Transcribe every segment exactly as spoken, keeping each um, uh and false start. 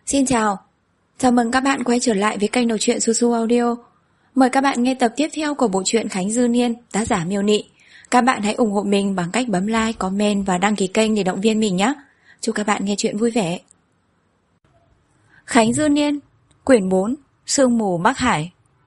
Xin chào, chào mừng các bạn quay trở lại với kênh đọc truyện Su Su Audio. Mời các bạn nghe tập tiếp theo của bộ truyện Khánh Dư Niên, tác giả Miêu Nị. Các bạn hãy ủng hộ mình bằng cách bấm like, comment và đăng ký kênh để động viên mình nhé. Chúc các bạn nghe truyện vui vẻ. Khánh Dư Niên, quyển bốn, Sương mù Bắc Hải.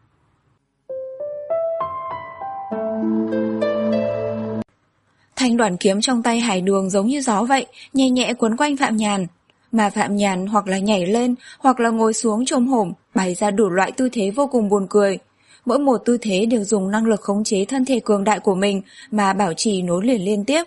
Thanh đoạn kiếm trong tay Hải Đường giống như gió vậy, nhẹ nhẹ quấn quanh Phạm Nhàn. Mà Phạm Nhàn hoặc là nhảy lên, hoặc là ngồi xuống chồm hổm, bày ra đủ loại tư thế vô cùng buồn cười. Mỗi một tư thế đều dùng năng lực khống chế thân thể cường đại của mình mà bảo trì nối liền liên tiếp.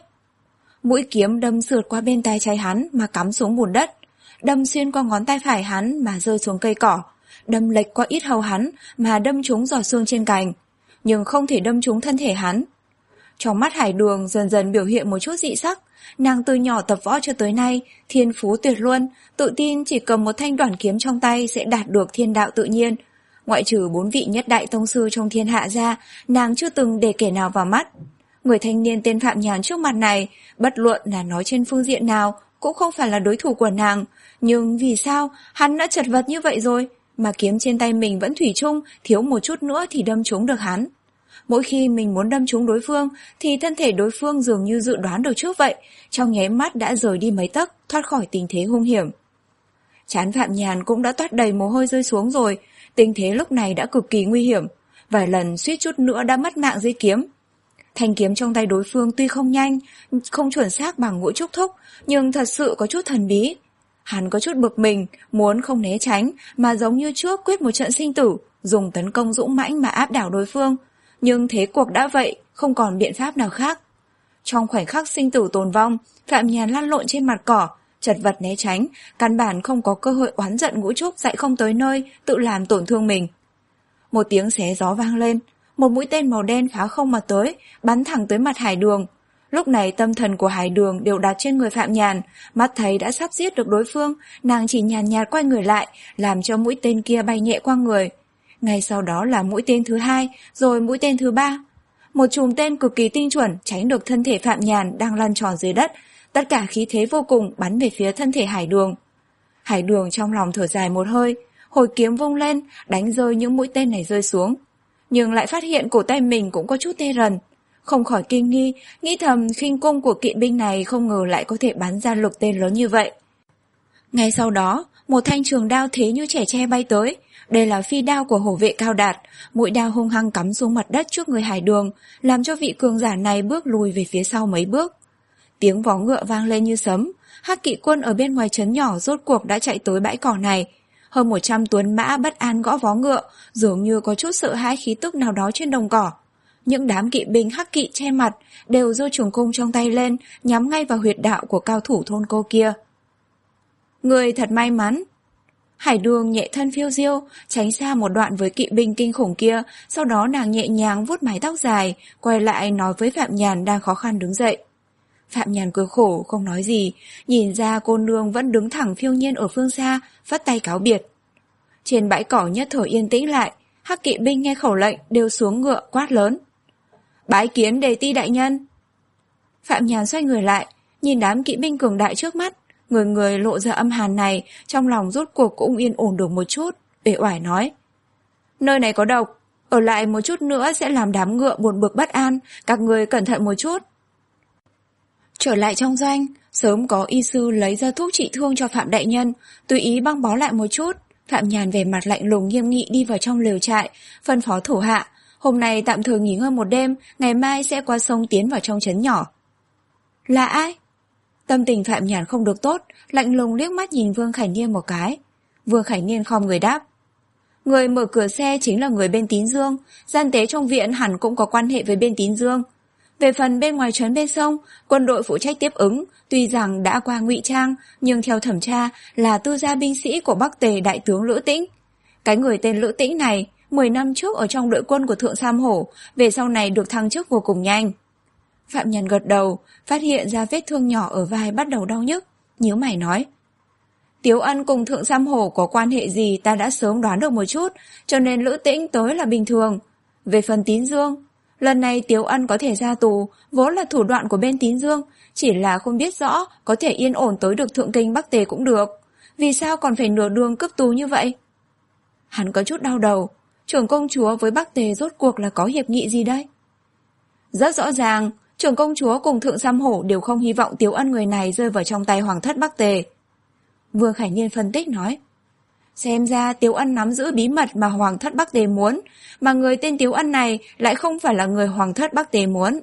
Mũi kiếm đâm sượt qua bên tay trái hắn mà cắm xuống bùn đất, đâm xuyên qua ngón tay phải hắn mà rơi xuống cây cỏ, đâm lệch qua yết hầu hắn mà đâm trúng giọt xương trên cành, nhưng không thể đâm trúng thân thể hắn. Trong mắt Hải Đường dần dần biểu hiện một chút dị sắc. Nàng từ nhỏ tập võ cho tới nay, thiên phú tuyệt luôn, tự tin chỉ cầm một thanh đoản kiếm trong tay sẽ đạt được thiên đạo tự nhiên. Ngoại trừ bốn vị nhất đại tông sư trong thiên hạ ra, nàng chưa từng để kẻ nào vào mắt. Người thanh niên tên Phạm Nhàn trước mặt này, bất luận là nói trên phương diện nào, cũng không phải là đối thủ của nàng. Nhưng vì sao hắn đã chật vật như vậy rồi, mà kiếm trên tay mình vẫn thủy chung, thiếu một chút nữa thì đâm trúng được hắn. Mỗi khi mình muốn đâm trúng đối phương thì thân thể đối phương dường như dự đoán được trước vậy, trong nháy mắt đã rời đi mấy tấc, thoát khỏi tình thế hung hiểm. Trán Phạm Nhàn cũng đã toát đầy mồ hôi rơi xuống rồi, tình thế lúc này đã cực kỳ nguy hiểm, vài lần suýt chút nữa đã mất mạng dưới kiếm. Thanh kiếm trong tay đối phương tuy không nhanh, không chuẩn xác bằng Ngũ Trúc Thúc, nhưng thật sự có chút thần bí. Hắn có chút bực mình, muốn không né tránh mà giống như trước quyết một trận sinh tử, dùng tấn công dũng mãnh mà áp đảo đối phương. Nhưng thế cuộc đã vậy, không còn biện pháp nào khác. Trong khoảnh khắc sinh tử tồn vong, Phạm Nhàn lăn lộn trên mặt cỏ, chật vật né tránh, căn bản không có cơ hội oán giận Ngũ Trúc dạy không tới nơi, tự làm tổn thương mình. Một tiếng xé gió vang lên, một mũi tên màu đen phá không mà tới, bắn thẳng tới mặt Hải Đường. Lúc này tâm thần của Hải Đường đều đặt trên người Phạm Nhàn, mắt thấy đã sắp giết được đối phương, nàng chỉ nhàn nhạt quay người lại, làm cho mũi tên kia bay nhẹ qua người. Ngay sau đó là mũi tên thứ hai, rồi mũi tên thứ ba. Một chùm tên cực kỳ tinh chuẩn tránh được thân thể Phạm Nhàn đang lăn tròn dưới đất, tất cả khí thế vô cùng bắn về phía thân thể Hải Đường. Hải Đường trong lòng thở dài một hơi, hồi kiếm vung lên, đánh rơi những mũi tên này rơi xuống. Nhưng lại phát hiện cổ tay mình cũng có chút tê rần. Không khỏi kinh nghi, nghĩ thầm khinh công của kỵ binh này không ngờ lại có thể bắn ra lực tên lớn như vậy. Ngay sau đó, một thanh trường đao thế như trẻ tre bay tới. Đây là phi đao của hổ vệ Cao Đạt, mũi đao hung hăng cắm xuống mặt đất trước người Hải Đường, làm cho vị cường giả này bước lùi về phía sau mấy bước. Tiếng vó ngựa vang lên như sấm, hắc kỵ quân ở bên ngoài trấn nhỏ rốt cuộc đã chạy tới bãi cỏ này. Hơn một trăm tuấn mã bất an gõ vó ngựa, dường như có chút sợ hãi khí tức nào đó trên đồng cỏ. Những đám kỵ binh hắc kỵ che mặt đều giơ trường cung trong tay lên, nhắm ngay vào huyệt đạo của cao thủ thôn cô kia. Người thật may mắn. Hải Đường nhẹ thân phiêu diêu, tránh xa một đoạn với kỵ binh kinh khủng kia, sau đó nàng nhẹ nhàng vuốt mái tóc dài, quay lại nói với Phạm Nhàn đang khó khăn đứng dậy. Phạm Nhàn cười khổ, không nói gì, nhìn ra cô nương vẫn đứng thẳng phiêu nhiên ở phương xa, phất tay cáo biệt. Trên bãi cỏ nhất thời yên tĩnh lại, hắc kỵ binh nghe khẩu lệnh đều xuống ngựa quát lớn. Bái kiến Đề Ti đại nhân. Phạm Nhàn xoay người lại, nhìn đám kỵ binh cường đại trước mắt, người người lộ ra âm hàn này, trong lòng rốt cuộc cũng yên ổn được một chút, uể oải nói. Nơi này có độc, ở lại một chút nữa sẽ làm đám ngựa buồn bực bất an, các người cẩn thận một chút. Trở lại trong doanh, sớm có y sư lấy ra thuốc trị thương cho Phạm đại nhân, tùy ý băng bó lại một chút. Phạm Nhàn về mặt lạnh lùng nghiêm nghị đi vào trong lều trại, phân phó thủ hạ, hôm nay tạm thời nghỉ ngơi một đêm, ngày mai sẽ qua sông tiến vào trong trấn nhỏ. Là ai? Tâm tình Phạm Nhàn không được tốt, lạnh lùng liếc mắt nhìn Vương Khải Niên một cái. Vương Khải Niên khom người đáp. Người mở cửa xe chính là người bên Tín Dương, gian tế trong viện hẳn cũng có quan hệ với bên Tín Dương. Về phần bên ngoài trấn bên sông, quân đội phụ trách tiếp ứng, tuy rằng đã qua ngụy trang, nhưng theo thẩm tra là tư gia binh sĩ của Bắc Tề đại tướng Lữ Tĩnh. Cái người tên Lữ Tĩnh này, mười năm trước ở trong đội quân của Thượng Sam Hổ, về sau này được thăng chức vô cùng nhanh. Phạm Nhàn gật đầu, phát hiện ra vết thương nhỏ ở vai bắt đầu đau nhức, nhíu mày nói. Tiếu Ân cùng Thượng Sam Hổ có quan hệ gì ta đã sớm đoán được một chút, cho nên Lữ Tĩnh tới là bình thường. Về phần Tín Dương, lần này Tiếu Ân có thể ra tù, vốn là thủ đoạn của bên Tín Dương, chỉ là không biết rõ có thể yên ổn tới được Thượng Kinh Bắc Tề cũng được. Vì sao còn phải nửa đường cướp tù như vậy? Hắn có chút đau đầu, trưởng công chúa với Bắc Tề rốt cuộc là có hiệp nghị gì đây? Rất rõ ràng, trưởng công chúa cùng Thượng Sam Hổ đều không hy vọng Tiếu Ân người này rơi vào trong tay Hoàng thất Bắc Tề. Vương Khải Niên phân tích nói, xem ra Tiếu Ân nắm giữ bí mật mà Hoàng thất Bắc Tề muốn, mà người tên Tiếu Ân này lại không phải là người Hoàng thất Bắc Tề muốn.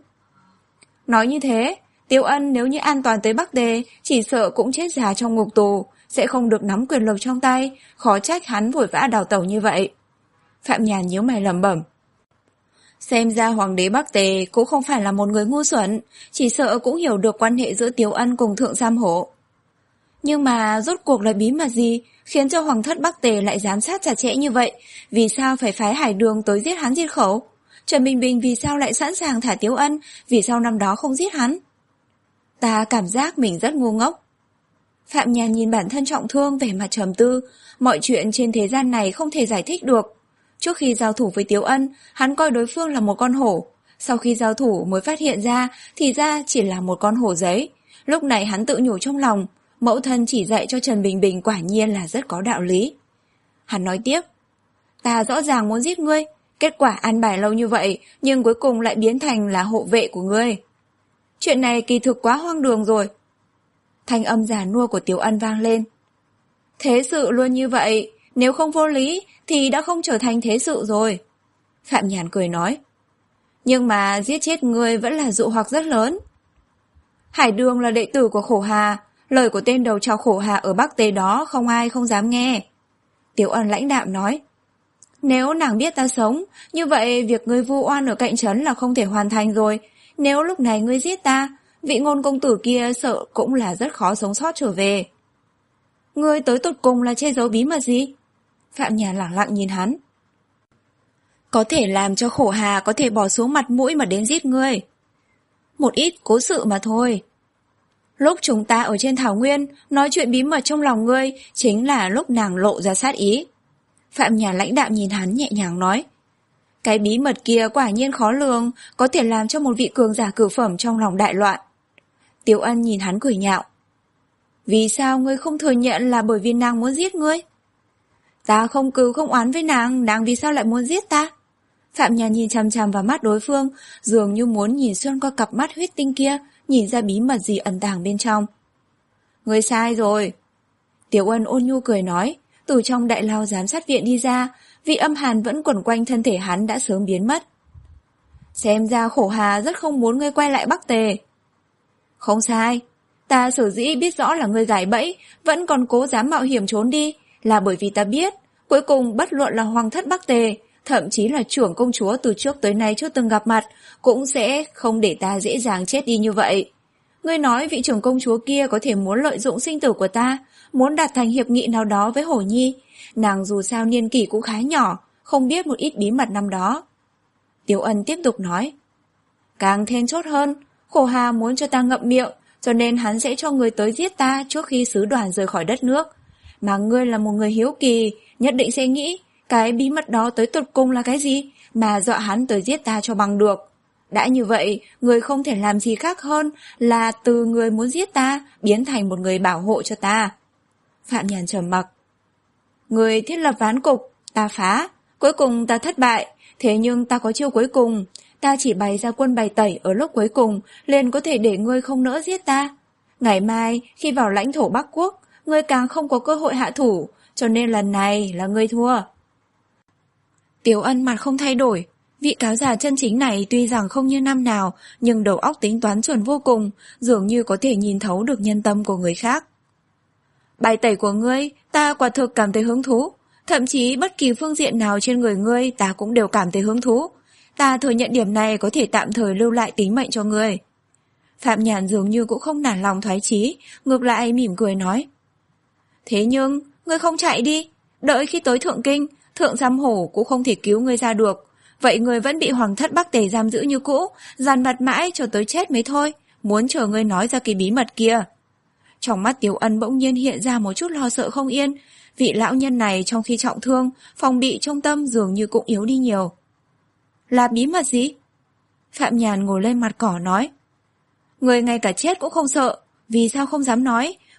Nói như thế, Tiếu Ân nếu như an toàn tới Bắc Tề, chỉ sợ cũng chết già trong ngục tù, sẽ không được nắm quyền lực trong tay, khó trách hắn vội vã đào tẩu như vậy. Phạm Nhàn nhíu mày lẩm bẩm. Xem ra Hoàng đế Bắc Tề cũng không phải là một người ngu xuẩn, chỉ sợ cũng hiểu được quan hệ giữa Tiếu Ân cùng Thượng Sam Hổ. Nhưng mà rốt cuộc là bí mật gì khiến cho Hoàng thất Bắc Tề lại giám sát chặt chẽ như vậy? Vì sao phải phái Hải Đường tới giết hắn diệt khẩu? Trần Bình Bình vì sao lại sẵn sàng thả Tiếu Ân? Vì sao năm đó không giết hắn? Ta cảm giác mình rất ngu ngốc. Phạm Nhàn nhìn bản thân trọng thương vẻ mặt trầm tư. Mọi chuyện trên thế gian này không thể giải thích được. Trước khi giao thủ với Tiếu Ân, hắn coi đối phương là một con hổ. Sau khi giao thủ mới phát hiện ra, thì ra chỉ là một con hổ giấy. Lúc này hắn tự nhủ trong lòng, mẫu thân chỉ dạy cho Trần Bình Bình quả nhiên là rất có đạo lý. Hắn nói tiếp, ta rõ ràng muốn giết ngươi, kết quả ăn bài lâu như vậy, nhưng cuối cùng lại biến thành là hộ vệ của ngươi. Chuyện này kỳ thực quá hoang đường rồi. Thanh âm già nua của Tiếu Ân vang lên. Thế sự luôn như vậy, nếu không vô lý thì đã không trở thành thế sự rồi. Phạm Nhàn cười nói. Nhưng mà giết chết ngươi vẫn là dụ hoặc rất lớn. Hải Đường là đệ tử của Khổ Hà, lời của tên đầu trọc Khổ Hà ở Bắc Tề đó không ai không dám nghe. Tiếu Ân lãnh đạm nói. Nếu nàng biết ta sống, như vậy việc ngươi vu oan ở cạnh trấn là không thể hoàn thành rồi. Nếu lúc này ngươi giết ta, vị ngôn công tử kia sợ cũng là rất khó sống sót trở về. Ngươi tới tột cùng là che giấu bí mật gì? Phạm Nhàn lẳng lặng nhìn hắn. Có thể làm cho Khổ Hà có thể bỏ xuống mặt mũi mà đến giết ngươi. Một ít cố sự mà thôi. Lúc chúng ta ở trên thảo nguyên, nói chuyện bí mật trong lòng ngươi, chính là lúc nàng lộ ra sát ý. Phạm Nhàn lãnh đạm nhìn hắn nhẹ nhàng nói. Cái bí mật kia quả nhiên khó lường, có thể làm cho một vị cường giả cửu phẩm trong lòng đại loạn. Tiếu Ân nhìn hắn cười nhạo. Vì sao ngươi không thừa nhận là bởi vì nàng muốn giết ngươi? Ta không cừu không oán với nàng, nàng vì sao lại muốn giết ta? Phạm Nhàn nhìn chằm chằm vào mắt đối phương, dường như muốn nhìn xuyên qua cặp mắt huyết tinh kia, nhìn ra bí mật gì ẩn tàng bên trong. Ngươi sai rồi. Tiếu Ân ôn nhu cười nói, từ trong đại lao giám sát viện đi ra, vị âm hàn vẫn quẩn quanh thân thể hắn đã sớm biến mất. Xem ra Khổ Hà rất không muốn ngươi quay lại Bắc Tề. Không sai, ta sở dĩ biết rõ là ngươi gài bẫy, vẫn còn cố dám mạo hiểm trốn đi, là bởi vì ta biết, cuối cùng bất luận là Hoàng thất Bắc Tề, thậm chí là trưởng công chúa từ trước tới nay chưa từng gặp mặt, cũng sẽ không để ta dễ dàng chết đi như vậy. Ngươi nói vị trưởng công chúa kia có thể muốn lợi dụng sinh tử của ta, muốn đạt thành hiệp nghị nào đó với Hổ Nhi. Nàng dù sao niên kỷ cũng khá nhỏ, không biết một ít bí mật năm đó. Tiếu Ân tiếp tục nói. Càng thêm chốt hơn, Khổ Hà muốn cho ta ngậm miệng, cho nên hắn sẽ cho người tới giết ta trước khi sứ đoàn rời khỏi đất nước. Mà ngươi là một người hiếu kỳ, nhất định sẽ nghĩ cái bí mật đó tới tột cùng là cái gì, mà dọa hắn tới giết ta cho bằng được. Đã như vậy, người không thể làm gì khác hơn là từ người muốn giết ta biến thành một người bảo hộ cho ta. Phạm Nhàn trầm mặc. Người thiết lập ván cục, ta phá, cuối cùng ta thất bại, thế nhưng ta có chiêu cuối cùng, ta chỉ bày ra quân bài tẩy ở lúc cuối cùng, liền có thể để ngươi không nỡ giết ta. Ngày mai, khi vào lãnh thổ Bắc Quốc, ngươi càng không có cơ hội hạ thủ, cho nên lần này là ngươi thua. Tiếu Ân mặt không thay đổi. Vị cáo giả chân chính này tuy rằng không như năm nào, nhưng đầu óc tính toán chuẩn vô cùng, dường như có thể nhìn thấu được nhân tâm của người khác. Bài tẩy của ngươi, ta quả thực cảm thấy hứng thú. Thậm chí bất kỳ phương diện nào trên người ngươi ta cũng đều cảm thấy hứng thú. Ta thừa nhận điểm này có thể tạm thời lưu lại tính mệnh cho ngươi. Phạm Nhàn dường như cũng không nản lòng thoái chí, ngược lại mỉm cười nói. Thế nhưng, ngươi không chạy đi. Đợi khi tới Thượng Kinh, Thượng Sam Hổ cũng không thể cứu ngươi ra được. Vậy ngươi vẫn bị Hoàng thất Bắc Tề giam giữ như cũ, dằn mặt mãi cho tới chết mới thôi, muốn chờ ngươi nói ra cái bí mật kia. Trong mắt Tiếu Ân bỗng nhiên hiện ra một chút lo sợ không yên. Vị lão nhân này trong khi trọng thương, phòng bị trong tâm dường như cũng yếu đi nhiều. Là bí mật gì? Phạm Nhàn ngồi lên mặt cỏ nói. Người ngay cả chết cũng không sợ, vì sao không dám nói?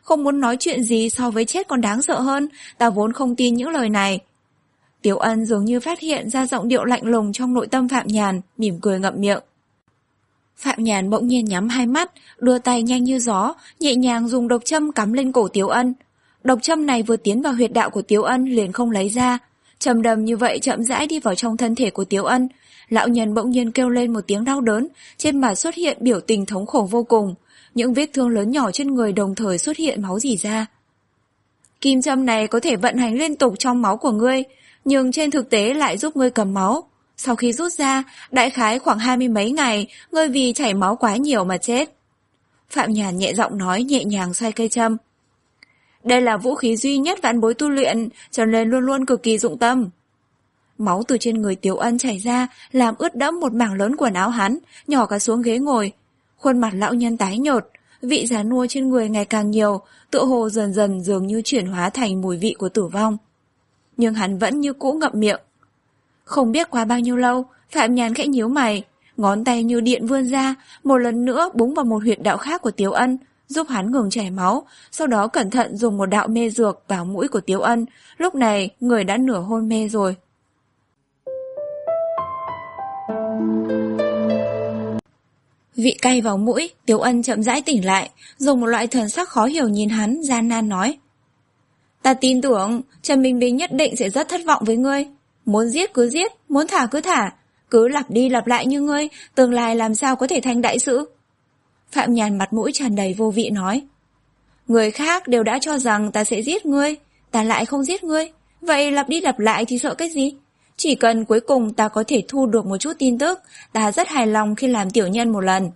không muốn nói chuyện gì so với chết còn đáng sợ hơn, ta vốn không tin những lời này. Tiếu Ân dường như phát hiện ra giọng điệu lạnh lùng trong nội tâm Phạm Nhàn, mỉm cười ngậm miệng. Phạm Nhàn bỗng nhiên nhắm hai mắt, đưa tay nhanh như gió, nhẹ nhàng dùng độc châm cắm lên cổ Tiếu Ân. Độc châm này vừa tiến vào huyệt đạo của Tiếu Ân liền không lấy ra. Châm đâm như vậy chậm rãi đi vào trong thân thể của Tiếu Ân. Lão nhân bỗng nhiên kêu lên một tiếng đau đớn, trên mặt xuất hiện biểu tình thống khổ vô cùng. Những vết thương lớn nhỏ trên người đồng thời xuất hiện máu rỉ ra. Kim châm này có thể vận hành liên tục trong máu của ngươi, nhưng trên thực tế lại giúp ngươi cầm máu. Sau khi rút ra, đại khái khoảng hai mươi mấy ngày, ngươi vì chảy máu quá nhiều mà chết. Phạm Nhàn nhẹ giọng nói, nhẹ nhàng xoay cây châm. Đây là vũ khí duy nhất vãn bối tu luyện, cho nên luôn luôn cực kỳ dụng tâm. Máu từ trên người Tiếu Ân chảy ra, làm ướt đẫm một mảng lớn quần áo hắn, nhỏ cả xuống ghế ngồi. Khuôn mặt lão nhân tái nhợt, vị già nua trên người ngày càng nhiều, tựa hồ dần dần dường như chuyển hóa thành mùi vị của tử vong. Nhưng hắn vẫn như cũ ngậm miệng. Không biết qua bao nhiêu lâu, Phạm Nhàn khẽ nhíu mày, ngón tay như điện vươn ra, một lần nữa búng vào một huyệt đạo khác của Tiếu Ân, giúp hắn ngừng chảy máu, sau đó cẩn thận dùng một đạo mê dược vào mũi của Tiếu Ân. Lúc này, người đã nửa hôn mê rồi. Vị cay vào mũi, Tiếu Ân chậm rãi tỉnh lại, dùng một loại thần sắc khó hiểu nhìn hắn, gian nan nói. Ta tin tưởng, Trần Bình Bình nhất định sẽ rất thất vọng với ngươi. Muốn giết cứ giết, muốn thả cứ thả. Cứ lặp đi lặp lại như ngươi, tương lai làm sao có thể thành đại sự. Phạm Nhàn mặt mũi tràn đầy vô vị nói. Người khác đều đã cho rằng ta sẽ giết ngươi, ta lại không giết ngươi. Vậy lặp đi lặp lại thì sợ cái gì? Chỉ cần cuối cùng ta có thể thu được một chút tin tức, ta rất hài lòng khi làm tiểu nhân một lần.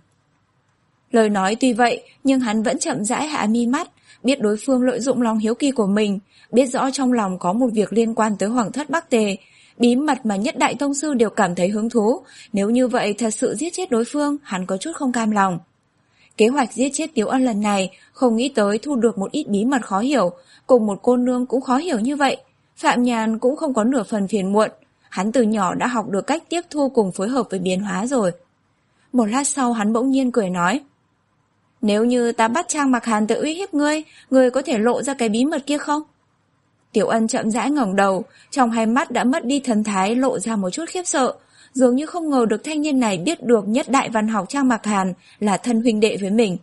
Lời nói tuy vậy, nhưng hắn vẫn chậm rãi hạ mi mắt, biết đối phương lợi dụng lòng hiếu kỳ của mình, biết rõ trong lòng có một việc liên quan tới Hoàng thất Bắc Tề, bí mật mà nhất đại tông sư đều cảm thấy hứng thú. Nếu như vậy thật sự giết chết đối phương, hắn có chút không cam lòng. Kế hoạch giết chết Tiếu Ân lần này, không nghĩ tới thu được một ít bí mật khó hiểu, cùng một cô nương cũng khó hiểu như vậy. Phạm Nhàn cũng không có nửa phần phiền muộn, hắn từ nhỏ đã học được cách tiếp thu cùng phối hợp với biến hóa rồi. Một lát sau hắn bỗng nhiên cười nói. Nếu như ta bắt Trang Mặc Hàn tự uy hiếp ngươi, ngươi có thể lộ ra cái bí mật kia không? Tiểu Ân chậm rãi ngẩng đầu, trong hai mắt đã mất đi thần thái, lộ ra một chút khiếp sợ, dường như không ngờ được thanh niên này biết được nhất đại văn học Trang Mặc Hàn là thân huynh đệ với mình.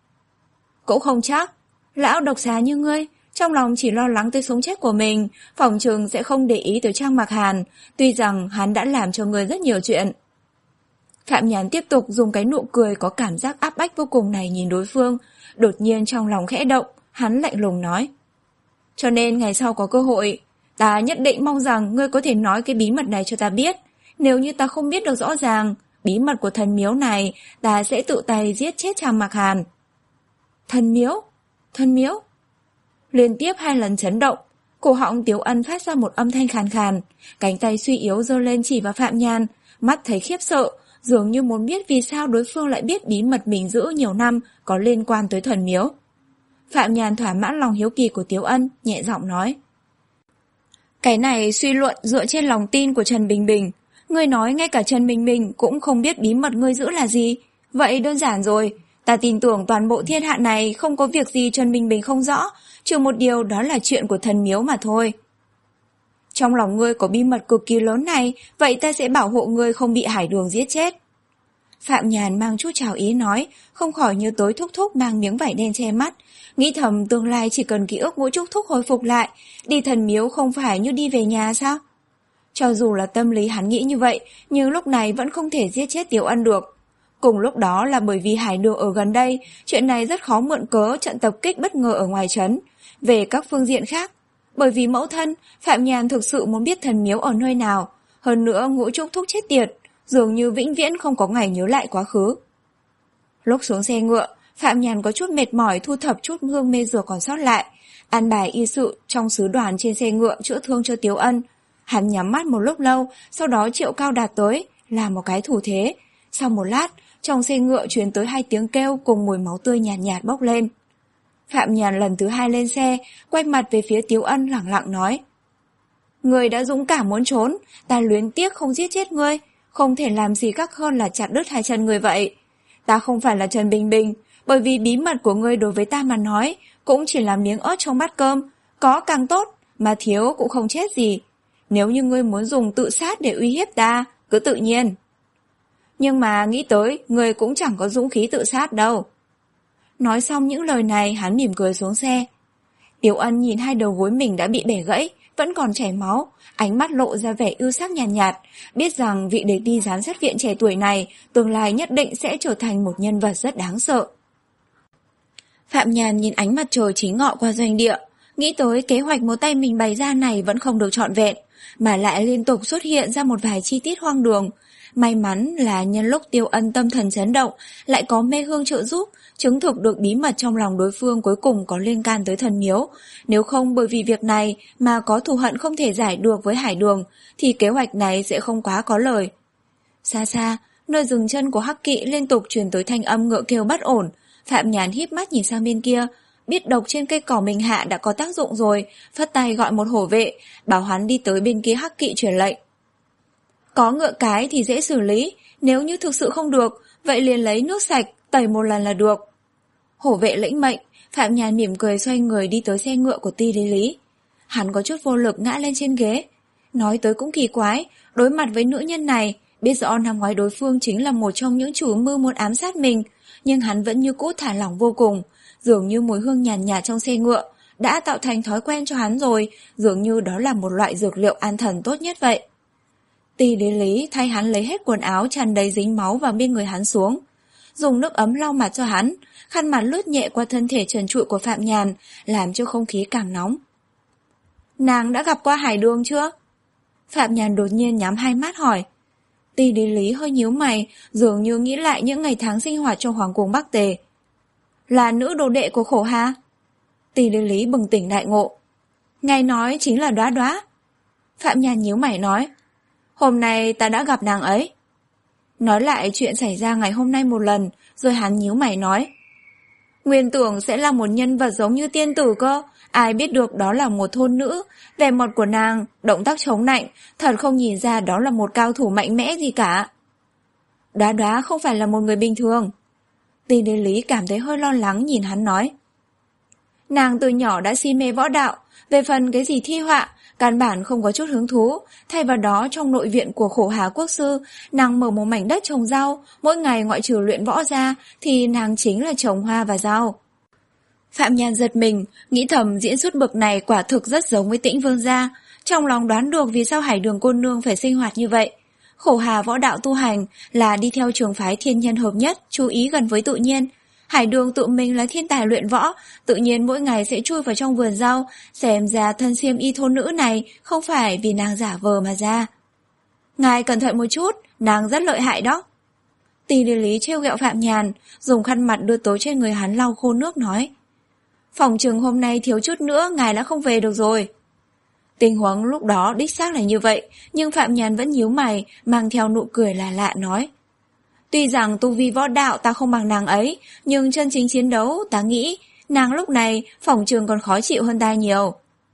Cũng không chắc, lão độc xá như ngươi, trong lòng chỉ lo lắng tới sống chết của mình, phỏng chừng sẽ không để ý tới Trang Mặc Hàn, tuy rằng hắn đã làm cho ngươi rất nhiều chuyện. Phạm Nhàn tiếp tục dùng cái nụ cười có cảm giác áp bách vô cùng này nhìn đối phương, đột nhiên trong lòng khẽ động, hắn lạnh lùng nói. Cho nên ngày sau có cơ hội, ta nhất định mong rằng ngươi có thể nói cái bí mật này cho ta biết. Nếu như ta không biết được rõ ràng bí mật của thần miếu này, ta sẽ tự tay giết chết Trang Mặc Hàn. Thần miếu? Thần miếu? Liên tiếp hai lần chấn động, cổ họng Tiếu Ân phát ra một âm thanh khàn khàn, cánh tay suy yếu giơ lên chỉ vào Phạm Nhàn, mắt thấy khiếp sợ, dường như muốn biết vì sao đối phương lại biết bí mật mình giữ nhiều năm có liên quan tới thần miếu. Phạm Nhàn thỏa mãn lòng hiếu kỳ của Tiếu Ân, nhẹ giọng nói. Cái này suy luận dựa trên lòng tin của Trần Bình Bình. Ngươi nói ngay cả Trần Bình Bình cũng không biết bí mật ngươi giữ là gì. Vậy đơn giản rồi, ta tin tưởng toàn bộ thiên hạ này không có việc gì Trần Bình Bình không rõ, trừ một điều đó là chuyện của thần miếu mà thôi. Trong lòng ngươi có bí mật cực kỳ lớn này, vậy ta sẽ bảo hộ ngươi không bị Hải Đường giết chết. Phạm Nhàn mang chút chào ý nói, không khỏi nhớ tới Thúc Thúc mang miếng vải đen che mắt, nghĩ thầm tương lai chỉ cần ký ức Ngũ Trúc Thúc hồi phục lại, đi thần miếu không phải như đi về nhà sao? Cho dù là tâm lý hắn nghĩ như vậy, nhưng lúc này vẫn không thể giết chết Tiếu Ân được. Cùng lúc đó là bởi vì Hải Đường ở gần đây, chuyện này rất khó mượn cớ trận tập kích bất ngờ ở ngoài trấn. Về các phương diện khác, bởi vì mẫu thân, Phạm Nhàn thực sự muốn biết thần miếu ở nơi nào, hơn nữa Ngũ Trúc Thúc chết tiệt, dường như vĩnh viễn không có ngày nhớ lại quá khứ. Lúc xuống xe ngựa, Phạm Nhàn có chút mệt mỏi thu thập chút hương mê dược còn sót lại, an bài y sự trong sứ đoàn trên xe ngựa chữa thương cho Tiếu Ân. Hắn nhắm mắt một lúc lâu, sau đó Triệu Cao Đạt tới, làm một cái thủ thế. Sau một lát, trong xe ngựa truyền tới hai tiếng kêu cùng mùi máu tươi nhạt nhạt bốc lên. Phạm Nhàn lần thứ hai lên xe, quay mặt về phía Tiếu Ân lẳng lặng nói. Người đã dũng cảm muốn trốn, ta luyến tiếc không giết chết ngươi, không thể làm gì khác hơn là chặt đứt hai chân người vậy. Ta không phải là Trần Bình Bình, bởi vì bí mật của ngươi đối với ta mà nói, cũng chỉ là miếng ớt trong bát cơm, có càng tốt, mà thiếu cũng không chết gì. Nếu như ngươi muốn dùng tự sát để uy hiếp ta, cứ tự nhiên. Nhưng mà nghĩ tới, ngươi cũng chẳng có dũng khí tự sát đâu. Nói xong những lời này, hắn mỉm cười xuống xe. Tiểu Ân nhìn hai đầu gối mình đã bị bẻ gãy, vẫn còn chảy máu, ánh mắt lộ ra vẻ ưu sắc nhàn nhạt, nhạt, biết rằng vị đề ti giám sát viện trẻ tuổi này tương lai nhất định sẽ trở thành một nhân vật rất đáng sợ. Phạm Nhàn nhìn ánh mặt trời chính ngọ qua doanh địa, nghĩ tới kế hoạch một tay mình bày ra này vẫn không được trọn vẹn, mà lại liên tục xuất hiện ra một vài chi tiết hoang đường. May mắn là nhân lúc Tiêu Ân tâm thần chấn động, lại có mê hương trợ giúp, chứng thực được bí mật trong lòng đối phương cuối cùng có liên can tới thần miếu. Nếu không bởi vì việc này mà có thù hận không thể giải được với Hải Đường, thì kế hoạch này sẽ không quá có lời. Xa xa, nơi dừng chân của Hắc Kỵ liên tục truyền tới thanh âm ngựa kêu bất ổn. Phạm Nhàn híp mắt nhìn sang bên kia, biết độc trên cây cỏ mình hạ đã có tác dụng rồi, phất tay gọi một hổ vệ, bảo hắn đi tới bên kia Hắc Kỵ truyền lệnh. Có ngựa cái thì dễ xử lý, nếu như thực sự không được, vậy liền lấy nước sạch, tẩy một lần là được. Hổ vệ lĩnh mệnh, Phạm Nhàn mỉm cười xoay người đi tới xe ngựa của Ti Lý Lý. Hắn có chút vô lực ngã lên trên ghế. Nói tới cũng kỳ quái, đối mặt với nữ nhân này, biết rõ năm ngoái đối phương chính là một trong những chủ mưu muốn ám sát mình, nhưng hắn vẫn như cũ thả lỏng vô cùng, dường như mùi hương nhàn nhạt trong xe ngựa đã tạo thành thói quen cho hắn rồi, dường như đó là một loại dược liệu an thần tốt nhất vậy. Ti Lý Lý thay hắn lấy hết quần áo tràn đầy dính máu vào bên người hắn xuống, dùng nước ấm lau mặt cho hắn, khăn mặt lướt nhẹ qua thân thể trần trụi của Phạm Nhàn, làm cho không khí càng nóng. Nàng đã gặp qua Hải Đường chưa? Phạm Nhàn đột nhiên nhắm hai mắt hỏi. Ti Lý Lý hơi nhíu mày, dường như nghĩ lại những ngày tháng sinh hoạt trong hoàng cung Bắc Tề. Là nữ đồ đệ của Khổ Hà? Ti Lý Lý bừng tỉnh đại ngộ. Ngài nói chính là Đóa Đóa. Phạm Nhàn nhíu mày nói. Hôm nay ta đã gặp nàng ấy. Nói lại chuyện xảy ra ngày hôm nay một lần, rồi hắn nhíu mày nói. Nguyên tưởng sẽ là một nhân vật giống như tiên tử cơ, ai biết được đó là một thôn nữ, vẻ mặt của nàng, động tác chống nạnh, thật không nhìn ra đó là một cao thủ mạnh mẽ gì cả. Đóa Đóa không phải là một người bình thường. Ti Lý Lý cảm thấy hơi lo lắng nhìn hắn nói. Nàng từ nhỏ đã si mê võ đạo, về phần cái gì thi họa, căn bản không có chút hứng thú, thay vào đó trong nội viện của Khổ Hà quốc sư, nàng mở một mảnh đất trồng rau, mỗi ngày ngoại trừ luyện võ ra thì nàng chính là trồng hoa và rau. Phạm Nhàn giật mình, nghĩ thầm diễn xuất bậc này quả thực rất giống với Tĩnh Vương gia, trong lòng đoán được vì sao Hải Đường cô nương phải sinh hoạt như vậy. Khổ Hà võ đạo tu hành là đi theo trường phái thiên nhân hợp nhất, chú ý gần với tự nhiên. Hải Đường tự mình là thiên tài luyện võ, tự nhiên mỗi ngày sẽ chui vào trong vườn rau, xem ra thân xiêm y thôn nữ này không phải vì nàng giả vờ mà ra. Ngài cẩn thận một chút, nàng rất lợi hại đó. Ti Lý Lý trêu ghẹo Phạm Nhàn, dùng khăn mặt đưa tới trên người hắn lau khô nước nói. Phòng chừng hôm nay thiếu chút nữa ngài đã không về được rồi. Tình huống lúc đó đích xác là như vậy, nhưng Phạm Nhàn vẫn nhíu mày, mang theo nụ cười là lạ nói. Tuy rằng tu vi võ đạo ta không bằng nàng ấy, nhưng chân chính chiến đấu ta nghĩ nàng lúc này phỏng trường còn khó chịu hơn ta nhiều.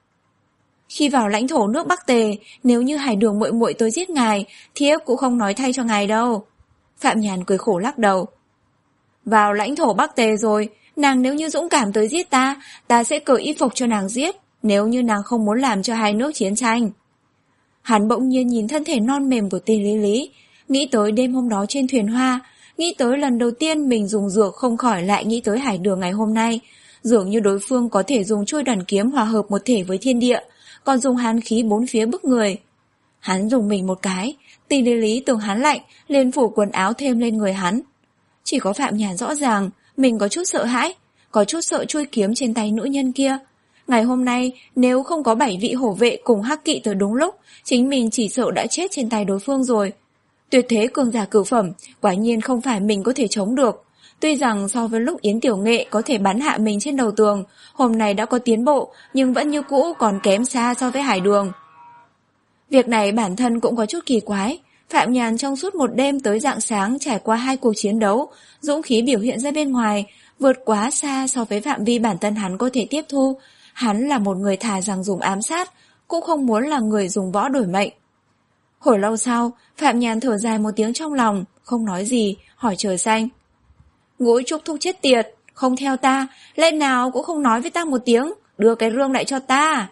Khi vào lãnh thổ nước Bắc Tề, nếu như Hải Đường muội muội tới giết ngài, thiếp cũng không nói thay cho ngài đâu. Phạm Nhàn cười khổ lắc đầu. Vào lãnh thổ Bắc Tề rồi, nàng nếu như dũng cảm tới giết ta, ta sẽ cởi y phục cho nàng giết, nếu như nàng không muốn làm cho hai nước chiến tranh. Hắn bỗng nhiên nhìn thân thể non mềm của Ti Lý Lý, nghĩ tới đêm hôm đó trên thuyền hoa, nghĩ tới lần đầu tiên mình dùng dược không khỏi lại nghĩ tới Hải Đường ngày hôm nay, dường như đối phương có thể dùng chuôi đoàn kiếm hòa hợp một thể với thiên địa, còn dùng hàn khí bốn phía bức người. Hắn dùng mình một cái, Ti Lý Lý tưởng hắn lạnh, liền phủ quần áo thêm lên người hắn. Chỉ có Phạm Nhàn rõ ràng, mình có chút sợ hãi, có chút sợ chuôi kiếm trên tay nữ nhân kia. Ngày hôm nay, nếu không có bảy vị hổ vệ cùng Hắc Kỵ tới đúng lúc, chính mình chỉ sợ đã chết trên tay đối phương rồi. Tuyệt thế cường giả cửu phẩm, quả nhiên không phải mình có thể chống được. Tuy rằng so với lúc Yến Tiểu Nghệ có thể bắn hạ mình trên đầu tường, hôm nay đã có tiến bộ, nhưng vẫn như cũ còn kém xa so với Hải Đường. Việc này bản thân cũng có chút kỳ quái. Phạm Nhàn trong suốt một đêm tới rạng sáng trải qua hai cuộc chiến đấu, dũng khí biểu hiện ra bên ngoài, vượt quá xa so với phạm vi bản thân hắn có thể tiếp thu. Hắn là một người thà rằng dùng ám sát, cũng không muốn là người dùng võ đổi mệnh. Hồi lâu sau, Phạm Nhàn thở dài một tiếng trong lòng, không nói gì, hỏi trời xanh. Ngũ trúc thúc chết tiệt, không theo ta, lẽ nào cũng không nói với ta một tiếng, đưa cái rương lại cho ta.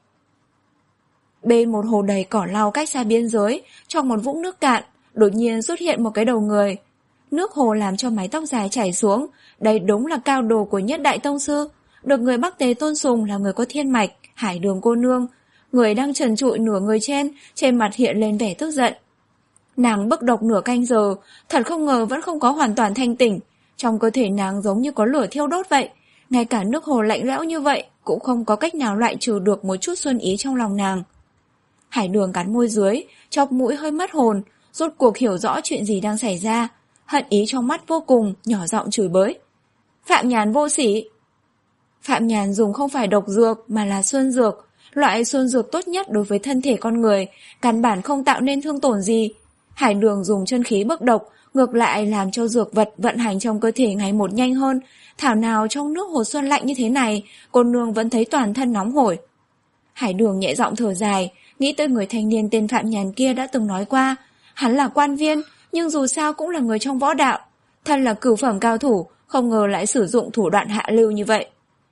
Bên một hồ đầy cỏ lau cách xa biên giới, trong một vũng nước cạn, đột nhiên xuất hiện một cái đầu người. Nước hồ làm cho mái tóc dài chảy xuống, đây đúng là cao đồ của nhất đại tông sư, được người Bắc Tề tôn sùng là người có thiên mạch, Hải Đường cô nương. Người đang trần trụi nửa người trên, trên mặt hiện lên vẻ tức giận. Nàng bức độc nửa canh giờ, thật không ngờ vẫn không có hoàn toàn thanh tỉnh. Trong cơ thể nàng giống như có lửa thiêu đốt vậy. Ngay cả nước hồ lạnh lẽo như vậy cũng không có cách nào loại trừ được một chút xuân ý trong lòng nàng. Hải Đường cắn môi dưới, chọc mũi hơi mất hồn, rốt cuộc hiểu rõ chuyện gì đang xảy ra. Hận ý trong mắt vô cùng, nhỏ giọng chửi bới. Phạm Nhàn vô sỉ! Phạm Nhàn dùng không phải độc dược mà là xuân dược, loại xuân dược tốt nhất đối với thân thể con người, căn bản không tạo nên thương tổn gì. Hải Đường dùng chân khí bức độc, ngược lại làm cho dược vật vận hành trong cơ thể ngày một nhanh hơn. Thảo nào trong nước hồ xuân lạnh như thế này, cô nương vẫn thấy toàn thân nóng hổi. Hải Đường nhẹ giọng thở dài, nghĩ tới người thanh niên tên Phạm Nhàn kia đã từng nói qua. Hắn là quan viên, nhưng dù sao cũng là người trong võ đạo. Thân là cửu phẩm cao thủ, không ngờ lại sử dụng thủ đoạn hạ lưu như vậy.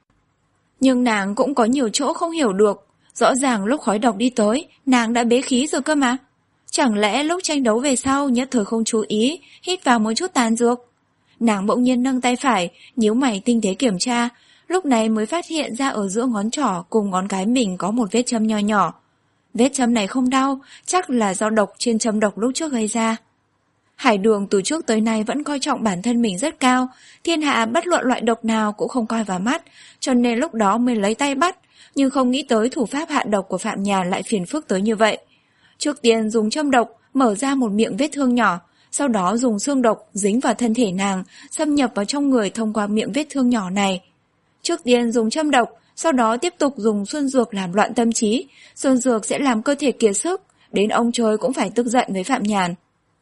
Nhưng nàng cũng có nhiều chỗ không hiểu được. Rõ ràng lúc khói độc đi tới, nàng đã bế khí rồi cơ mà. Chẳng lẽ lúc tranh đấu về sau nhất thời không chú ý, hít vào một chút tàn dược? Nàng bỗng nhiên nâng tay phải, nhíu mày tinh tế kiểm tra, lúc này mới phát hiện ra ở giữa ngón trỏ cùng ngón cái mình có một vết châm nho nhỏ. Vết châm này không đau, chắc là do độc trên châm độc lúc trước gây ra. Hải Đường từ trước tới nay vẫn coi trọng bản thân mình rất cao, thiên hạ bất luận loại độc nào cũng không coi vào mắt, cho nên lúc đó mới lấy tay bắt, nhưng không nghĩ tới thủ pháp hạ độc của Phạm Nhàn lại phiền phức tới như vậy. Trước tiên dùng châm độc mở ra một miệng vết thương nhỏ, sau đó dùng xương độc dính vào thân thể nàng, xâm nhập vào trong người thông qua miệng vết thương nhỏ này. Trước tiên dùng châm độc, sau đó tiếp tục dùng xuân dược làm loạn tâm trí, xuân dược sẽ làm cơ thể kiệt sức, đến ông trời cũng phải tức giận với Phạm Nhàn.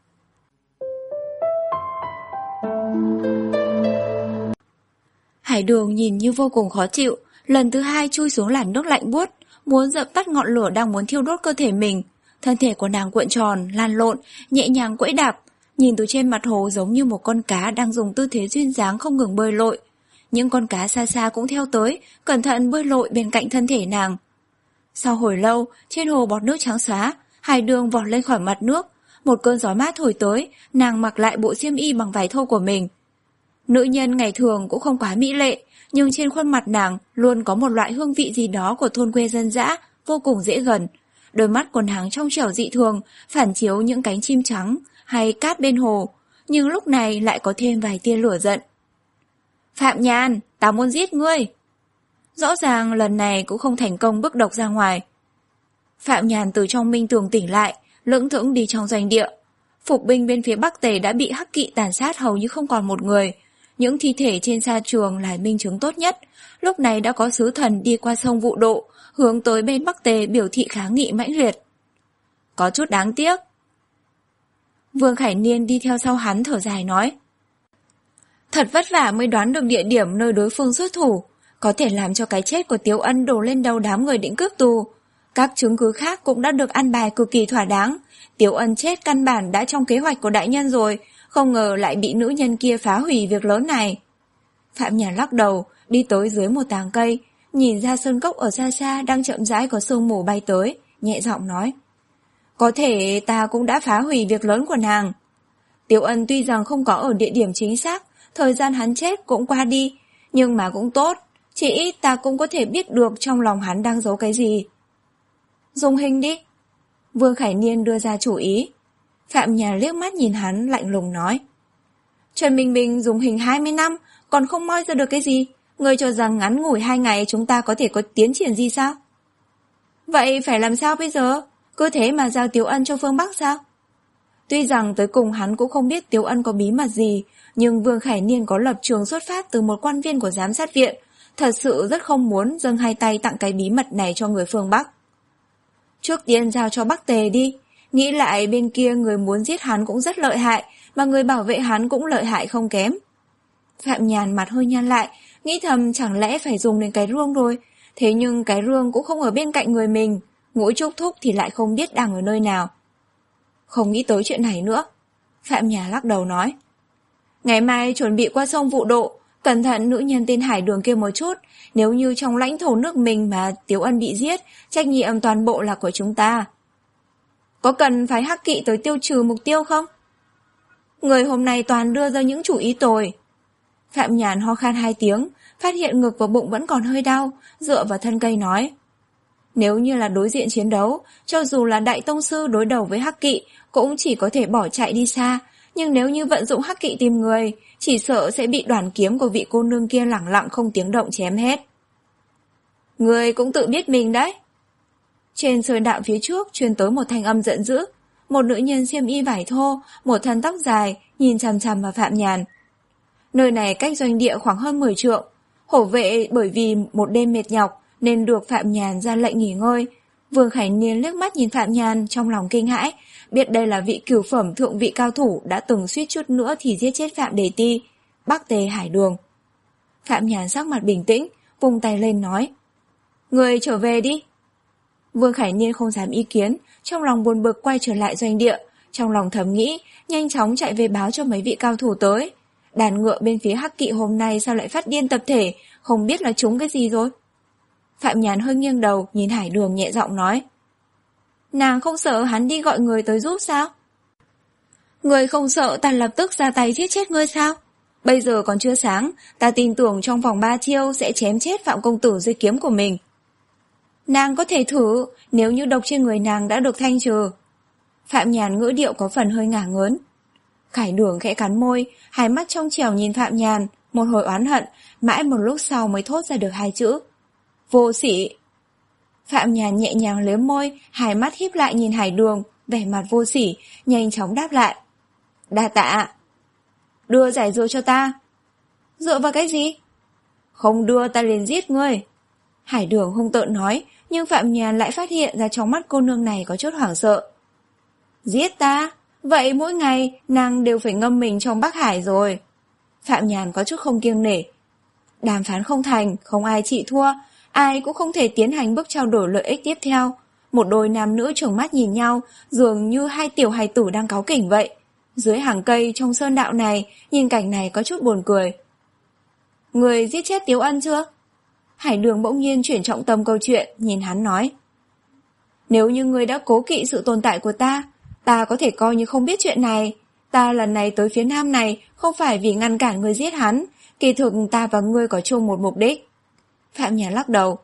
Hải Đường nhìn như vô cùng khó chịu, lần thứ hai chui xuống làn nước lạnh buốt, muốn dập tắt ngọn lửa đang muốn thiêu đốt cơ thể mình. Thân thể của nàng cuộn tròn, lan lộn, nhẹ nhàng quẫy đạp, nhìn từ trên mặt hồ giống như một con cá đang dùng tư thế duyên dáng không ngừng bơi lội. Những con cá xa xa cũng theo tới, cẩn thận bơi lội bên cạnh thân thể nàng. Sau hồi lâu, trên hồ bọt nước trắng xóa, Hải Đường vọt lên khỏi mặt nước, một cơn gió mát thổi tới, nàng mặc lại bộ xiêm y bằng vải thô của mình. Nữ nhân ngày thường cũng không quá mỹ lệ, nhưng trên khuôn mặt nàng luôn có một loại hương vị gì đó của thôn quê dân dã, vô cùng dễ gần. Đôi mắt của nàng trong trẻo dị thường, phản chiếu những cánh chim trắng hay cát bên hồ, nhưng lúc này lại có thêm vài tia lửa giận. Phạm Nhàn, ta muốn giết ngươi! Rõ ràng lần này cũng không thành công bức độc ra ngoài. Phạm Nhàn từ trong minh tường tỉnh lại, lững thững đi trong doanh địa. Phục binh bên phía Bắc Tề đã bị hắc kỵ tàn sát hầu như không còn một người. Những thi thể trên sa trường là minh chứng tốt nhất. Lúc này đã có sứ thần đi qua sông Vụ Độ, hướng tới bên Bắc Tề biểu thị kháng nghị mãnh liệt. Có chút đáng tiếc. Vương Khải Niên đi theo sau hắn thở dài nói. Thật vất vả mới đoán được địa điểm nơi đối phương xuất thủ, có thể làm cho cái chết của Tiếu Ân đổ lên đầu đám người định cướp tù. Các chứng cứ khác cũng đã được ăn bài cực kỳ thỏa đáng. Tiếu Ân chết căn bản đã trong kế hoạch của đại nhân rồi, không ngờ lại bị nữ nhân kia phá hủy việc lớn này. Phạm Nhàn lắc đầu, đi tới dưới một tàng cây, nhìn ra sơn cốc ở xa xa đang chậm rãi có sương mù bay tới, nhẹ giọng nói. Có thể ta cũng đã phá hủy việc lớn của nàng. Tiếu Ân tuy rằng không có ở địa điểm chính xác, thời gian hắn chết cũng qua đi, nhưng mà cũng tốt, chỉ ít ta cũng có thể biết được trong lòng hắn đang giấu cái gì. Dùng hình đi. Vương Khải Niên đưa ra chủ ý. Phạm Nhàn liếc mắt nhìn hắn lạnh lùng nói. Trần Bình Bình dùng hình hai mươi năm, còn không moi ra được cái gì? Ngươi cho rằng ngắn ngủi hai ngày chúng ta có thể có tiến triển gì sao? Vậy phải làm sao bây giờ? Cứ thế mà giao Tiếu Ân cho phương Bắc sao? Tuy rằng tới cùng hắn cũng không biết Tiếu Ân có bí mật gì, nhưng Vương Khải Niên có lập trường xuất phát từ một quan viên của giám sát viện, thật sự rất không muốn dâng hai tay tặng cái bí mật này cho người phương Bắc. Trước tiên giao cho Bắc Tề đi, nghĩ lại bên kia người muốn giết hắn cũng rất lợi hại, mà người bảo vệ hắn cũng lợi hại không kém. Phạm Nhàn mặt hơi nhăn lại, nghĩ thầm chẳng lẽ phải dùng đến cái rương rồi, thế nhưng cái rương cũng không ở bên cạnh người mình, Ngũ Trúc Thúc thì lại không biết đang ở nơi nào. Không nghĩ tới chuyện này nữa. Phạm Nhàn lắc đầu nói. Ngày mai chuẩn bị qua sông Vụ Độ, Cẩn thận nữ nhân tên Hải Đường kia một chút, nếu như trong lãnh thổ nước mình mà Tiếu Ân bị giết, trách nhiệm toàn bộ là của chúng ta. Có cần phải hắc kỵ tới tiêu trừ mục tiêu không? Người hôm nay toàn đưa ra những chủ ý tồi. Phạm Nhàn ho khan hai tiếng, phát hiện ngực và bụng vẫn còn hơi đau, dựa vào thân cây nói. Nếu như là đối diện chiến đấu, cho dù là đại tông sư đối đầu với hắc kỵ, cũng chỉ có thể bỏ chạy đi xa. Nhưng nếu như vận dụng hắc kỵ tìm người, chỉ sợ sẽ bị đoàn kiếm của vị cô nương kia lẳng lặng không tiếng động chém hết. Người cũng tự biết mình đấy. Trên sơn đạo phía trước truyền tới một thanh âm giận dữ. Một nữ nhân xiêm y vải thô, một thân tóc dài, nhìn chằm chằm vào Phạm Nhàn. Nơi này cách doanh địa khoảng hơn mười trượng. Hổ vệ bởi vì một đêm mệt nhọc nên được Phạm Nhàn ra lệnh nghỉ ngơi. Vương Khải Niên liếc mắt nhìn Phạm Nhàn trong lòng kinh hãi, biết đây là vị cửu phẩm thượng vị cao thủ đã từng suýt chút nữa thì giết chết Phạm Đề Ti, Bắc Tề Hải Đường. Phạm Nhàn sắc mặt bình tĩnh, vung tay lên nói. Người trở về đi. Vương Khải Niên không dám ý kiến, trong lòng buồn bực quay trở lại doanh địa, trong lòng thầm nghĩ, nhanh chóng chạy về báo cho mấy vị cao thủ tới. Đàn ngựa bên phía hắc kỵ hôm nay sao lại phát điên tập thể, không biết là trúng cái gì rồi. Phạm Nhàn hơi nghiêng đầu, nhìn Hải Đường nhẹ giọng nói. Nàng không sợ hắn đi gọi người tới giúp sao? Người không sợ ta lập tức ra tay giết chết ngươi sao? Bây giờ còn chưa sáng, ta tin tưởng trong vòng ba chiêu sẽ chém chết Phạm công tử dưới kiếm của mình. Nàng có thể thử, nếu như độc trên người nàng đã được thanh trừ. Phạm Nhàn ngữ điệu có phần hơi ngả ngớn. Khải Đường khẽ cắn môi, hai mắt trong trẻo nhìn Phạm Nhàn, một hồi oán hận, mãi một lúc sau mới thốt ra được hai chữ. Vô sỉ. Phạm Nhàn nhẹ nhàng liếm môi, hai mắt híp lại nhìn Hải Đường, vẻ mặt vô sỉ, nhanh chóng đáp lại. Đa tạ. Đưa giải dược cho ta. Dựa vào cái gì? Không đưa ta liền giết ngươi. Hải Đường hung tợn nói, nhưng Phạm Nhàn lại phát hiện ra trong mắt cô nương này có chút hoảng sợ. Giết ta? Vậy mỗi ngày nàng đều phải ngâm mình trong Bắc Hải rồi. Phạm Nhàn có chút không kiêng nể. Đàm phán không thành, không ai chịu thua, ai cũng không thể tiến hành bước trao đổi lợi ích tiếp theo. Một đôi nam nữ trừng mắt nhìn nhau, dường như hai tiểu hài tử đang cáu kỉnh vậy. Dưới hàng cây trong sơn đạo này, nhìn cảnh này có chút buồn cười. Người giết chết Tiếu Ân chưa? Hải Đường bỗng nhiên chuyển trọng tâm câu chuyện, nhìn hắn nói. Nếu như người đã cố kỵ sự tồn tại của ta, ta có thể coi như không biết chuyện này. Ta lần này tới phía nam này không phải vì ngăn cản người giết hắn, kỳ thực ta và ngươi có chung một mục đích. Phạm Nhàn lắc đầu.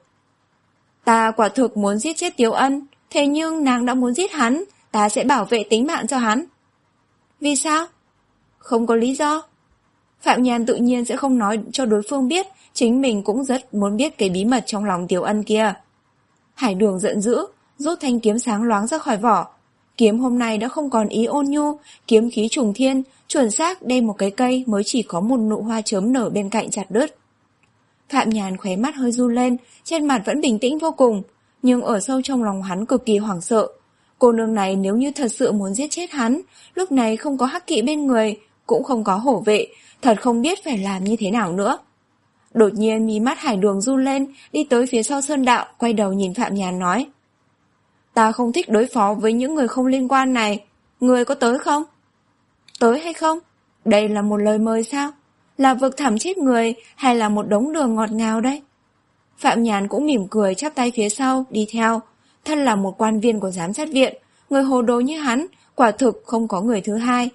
Ta quả thực muốn giết chết Tiếu Ân, thế nhưng nàng đã muốn giết hắn, ta sẽ bảo vệ tính mạng cho hắn. Vì sao? Không có lý do. Phạm Nhàn tự nhiên sẽ không nói cho đối phương biết, chính mình cũng rất muốn biết cái bí mật trong lòng Tiếu Ân kia. Hải Đường giận dữ, rút thanh kiếm sáng loáng ra khỏi vỏ. Kiếm hôm nay đã không còn ý ôn nhu, kiếm khí trùng thiên, chuẩn xác đem một cái cây mới chỉ có một nụ hoa chớm nở bên cạnh chặt đứt. Phạm Nhàn khóe mắt hơi run lên, trên mặt vẫn bình tĩnh vô cùng, nhưng ở sâu trong lòng hắn cực kỳ hoảng sợ. Cô nương này nếu như thật sự muốn giết chết hắn, lúc này không có hắc kỵ bên người, cũng không có hổ vệ, thật không biết phải làm như thế nào nữa. Đột nhiên mí mắt Hải Đường run lên, đi tới phía sau sơn đạo, quay đầu nhìn Phạm Nhàn nói. Ta không thích đối phó với những người không liên quan này, người có tới không? Tới hay không? Đây là một lời mời sao? Là vực thẳm chết người hay là một đống đường ngọt ngào đây? Phạm Nhàn cũng mỉm cười chắp tay phía sau, đi theo. Thân là một quan viên của giám sát viện, người hồ đồ như hắn, quả thực không có người thứ hai.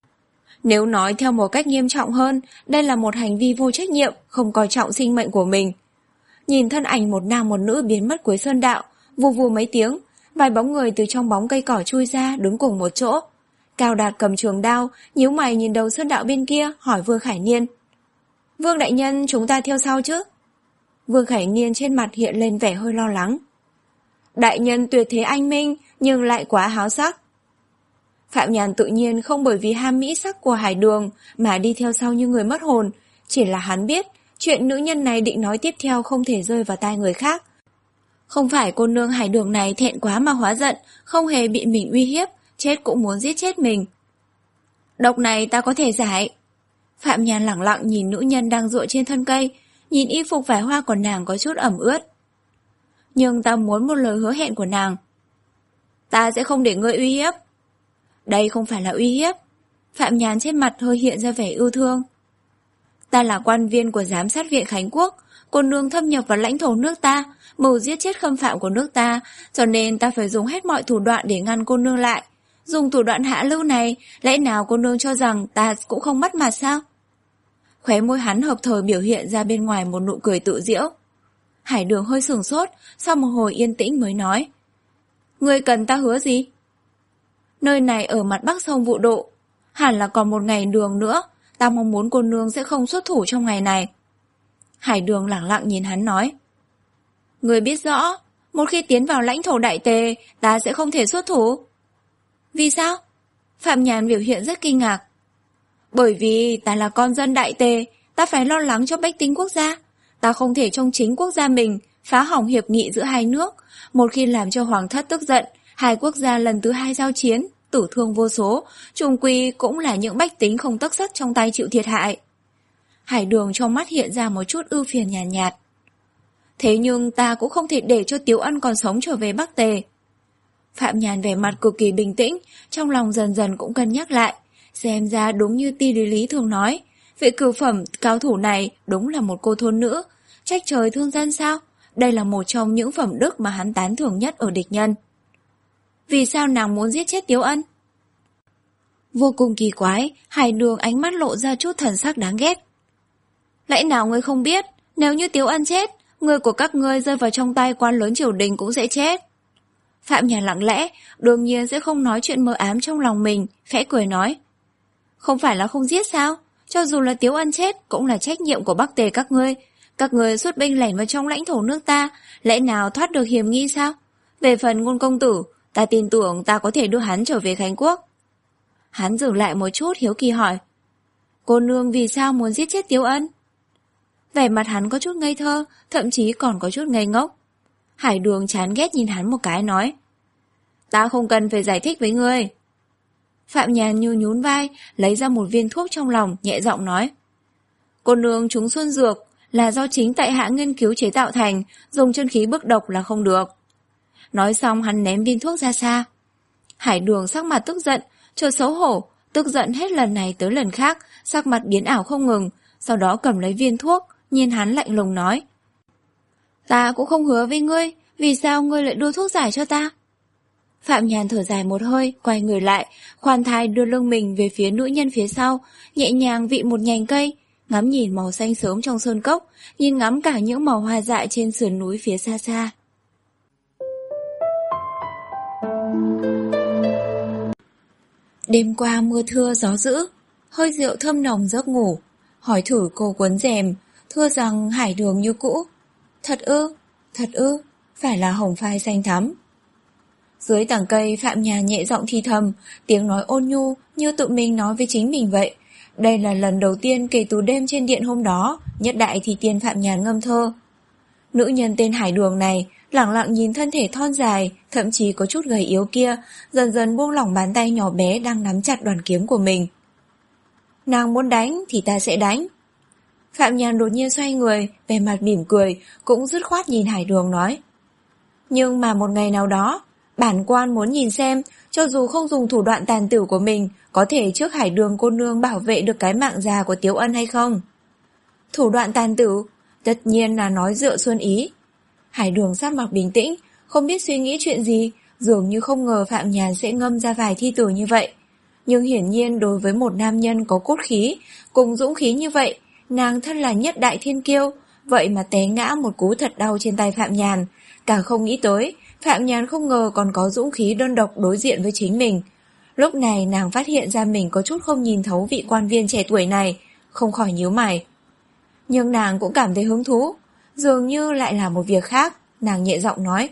Nếu nói theo một cách nghiêm trọng hơn, đây là một hành vi vô trách nhiệm, không coi trọng sinh mệnh của mình. Nhìn thân ảnh một nam một nữ biến mất cuối sơn đạo, vù vù mấy tiếng, vài bóng người từ trong bóng cây cỏ chui ra đứng cùng một chỗ. Cao Đạt cầm trường đao, nhíu mày nhìn đầu sơn đạo bên kia, hỏi Vương Khải Niên. Vương đại nhân, chúng ta theo sau chứ? Vương Khải Niên trên mặt hiện lên vẻ hơi lo lắng. Đại nhân tuyệt thế anh minh, nhưng lại quá háo sắc. Phạm Nhàn tự nhiên không bởi vì ham mỹ sắc của Hải Đường mà đi theo sau như người mất hồn, chỉ là hắn biết chuyện nữ nhân này định nói tiếp theo không thể rơi vào tai người khác. Không phải cô nương Hải Đường này thẹn quá mà hóa giận, không hề bị mình uy hiếp, chết cũng muốn giết chết mình. Độc này ta có thể giải. Phạm Nhàn lẳng lặng nhìn nữ nhân đang dựa trên thân cây, nhìn y phục vải hoa của nàng có chút ẩm ướt. Nhưng ta muốn một lời hứa hẹn của nàng. Ta sẽ không để ngươi uy hiếp. Đây không phải là uy hiếp. Phạm Nhàn trên mặt hơi hiện ra vẻ ưu thương. Ta là quan viên của giám sát viện Khánh Quốc, cô nương thâm nhập vào lãnh thổ nước ta, mưu giết chết khâm phạm của nước ta, cho nên ta phải dùng hết mọi thủ đoạn để ngăn cô nương lại. Dùng thủ đoạn hạ lưu này, lẽ nào cô nương cho rằng ta cũng không mất mặt sao? Khóe môi hắn hợp thời biểu hiện ra bên ngoài một nụ cười tự giễu. Hải Đường hơi sửng sốt, sau một hồi yên tĩnh mới nói. Ngươi cần ta hứa gì? Nơi này ở mặt bắc sông Vụ Độ, hẳn là còn một ngày đường nữa, ta mong muốn cô nương sẽ không xuất thủ trong ngày này. Hải Đường lẳng lặng nhìn hắn nói. Ngươi biết rõ, một khi tiến vào lãnh thổ Đại Tề, ta sẽ không thể xuất thủ. Vì sao? Phạm Nhàn biểu hiện rất kinh ngạc. Bởi vì ta là con dân Đại Tề, ta phải lo lắng cho bách tính quốc gia. Ta không thể trong chính quốc gia mình phá hỏng hiệp nghị giữa hai nước. Một khi làm cho hoàng thất tức giận, hai quốc gia lần thứ hai giao chiến, tử thương vô số, chung quy cũng là những bách tính không tấc sắt trong tay chịu thiệt hại. Hải Đường trong mắt hiện ra một chút ưu phiền nhàn nhạt, nhạt. Thế nhưng ta cũng không thể để cho Tiếu Ân còn sống trở về Bắc Tề. Phạm Nhàn vẻ mặt cực kỳ bình tĩnh, trong lòng dần dần cũng cân nhắc lại. Xem ra đúng như Ti Lý Lý thường nói, vị cửu phẩm cao thủ này đúng là một cô thôn nữ. Trách trời thương dân sao? Đây là một trong những phẩm đức mà hắn tán thưởng nhất ở địch nhân. Vì sao nàng muốn giết chết Tiếu Ân? Vô cùng kỳ quái, Hải Đường ánh mắt lộ ra chút thần sắc đáng ghét. Lẽ nào ngươi không biết, nếu như Tiếu Ân chết, người của các ngươi rơi vào trong tay quan lớn triều đình cũng sẽ chết. Phạm Nhàn lặng lẽ, đương nhiên sẽ không nói chuyện mơ ám trong lòng mình, khẽ cười nói. Không phải là không giết sao? Cho dù là Tiếu Ân chết, cũng là trách nhiệm của Bắc Tề các ngươi. Các ngươi xuất binh lẻn vào trong lãnh thổ nước ta, lẽ nào thoát được hiểm nghi sao? Về phần Ngôn công tử, ta tin tưởng ta có thể đưa hắn trở về Khánh Quốc. Hắn dừng lại một chút hiếu kỳ hỏi. Cô nương vì sao muốn giết chết Tiếu Ân? Vẻ mặt hắn có chút ngây thơ, thậm chí còn có chút ngây ngốc. Hải Đường chán ghét nhìn hắn một cái nói. Ta không cần phải giải thích với ngươi. Phạm Nhàn nhu nhún vai, lấy ra một viên thuốc trong lòng, nhẹ giọng nói. Cô nương trúng xuân dược, là do chính tại hạ nghiên cứu chế tạo thành, dùng chân khí bức độc là không được. Nói xong hắn ném viên thuốc ra xa. Hải Đường sắc mặt tức giận, chợt xấu hổ, tức giận hết lần này tới lần khác, sắc mặt biến ảo không ngừng, sau đó cầm lấy viên thuốc, nhìn hắn lạnh lùng nói. Ta cũng không hứa với ngươi, vì sao ngươi lại đưa thuốc giải cho ta? Phạm Nhàn thở dài một hơi, quay người lại, khoan thai đưa lưng mình về phía nữ nhân phía sau, nhẹ nhàng vị một nhành cây, ngắm nhìn màu xanh sớm trong sơn cốc, nhìn ngắm cả những màu hoa dại trên sườn núi phía xa xa. Đêm qua mưa thưa gió dữ, hơi rượu thơm nồng giấc ngủ, hỏi thử cô quấn rèm, thưa rằng Hải Đường như cũ. Thật ư, thật ư, phải là hồng phai xanh thắm. Dưới tảng cây Phạm Nhàn nhẹ giọng thì thầm, tiếng nói ôn nhu như tự mình nói với chính mình vậy. Đây là lần đầu tiên kể từ đêm trên điện hôm đó, Nhất Đại thì tiên Phạm Nhàn ngâm thơ. Nữ nhân tên Hải Đường này lẳng lặng nhìn thân thể thon dài, thậm chí có chút gầy yếu kia, dần dần buông lỏng bàn tay nhỏ bé đang nắm chặt đoàn kiếm của mình. Nàng muốn đánh thì ta sẽ đánh. Phạm Nhàn đột nhiên xoay người, vẻ mặt mỉm cười, cũng dứt khoát nhìn Hải Đường nói. Nhưng mà một ngày nào đó, bản quan muốn nhìn xem, cho dù không dùng thủ đoạn tàn tử của mình, có thể trước Hải Đường cô nương bảo vệ được cái mạng già của Tiếu Ân hay không? Thủ đoạn tàn tử, tất nhiên là nói dựa xuân ý. Hải Đường sắc mặt bình tĩnh, không biết suy nghĩ chuyện gì, dường như không ngờ Phạm Nhàn sẽ ngâm ra vài thi tử như vậy. Nhưng hiển nhiên đối với một nam nhân có cốt khí, cùng dũng khí như vậy, nàng thân là nhất đại thiên kiêu, vậy mà té ngã một cú thật đau trên tay Phạm Nhàn. Càng không nghĩ tới, Phạm Nhàn không ngờ còn có dũng khí đơn độc đối diện với chính mình. Lúc này nàng phát hiện ra mình có chút không nhìn thấu vị quan viên trẻ tuổi này, không khỏi nhíu mày. Nhưng nàng cũng cảm thấy hứng thú, dường như lại là một việc khác, nàng nhẹ giọng nói.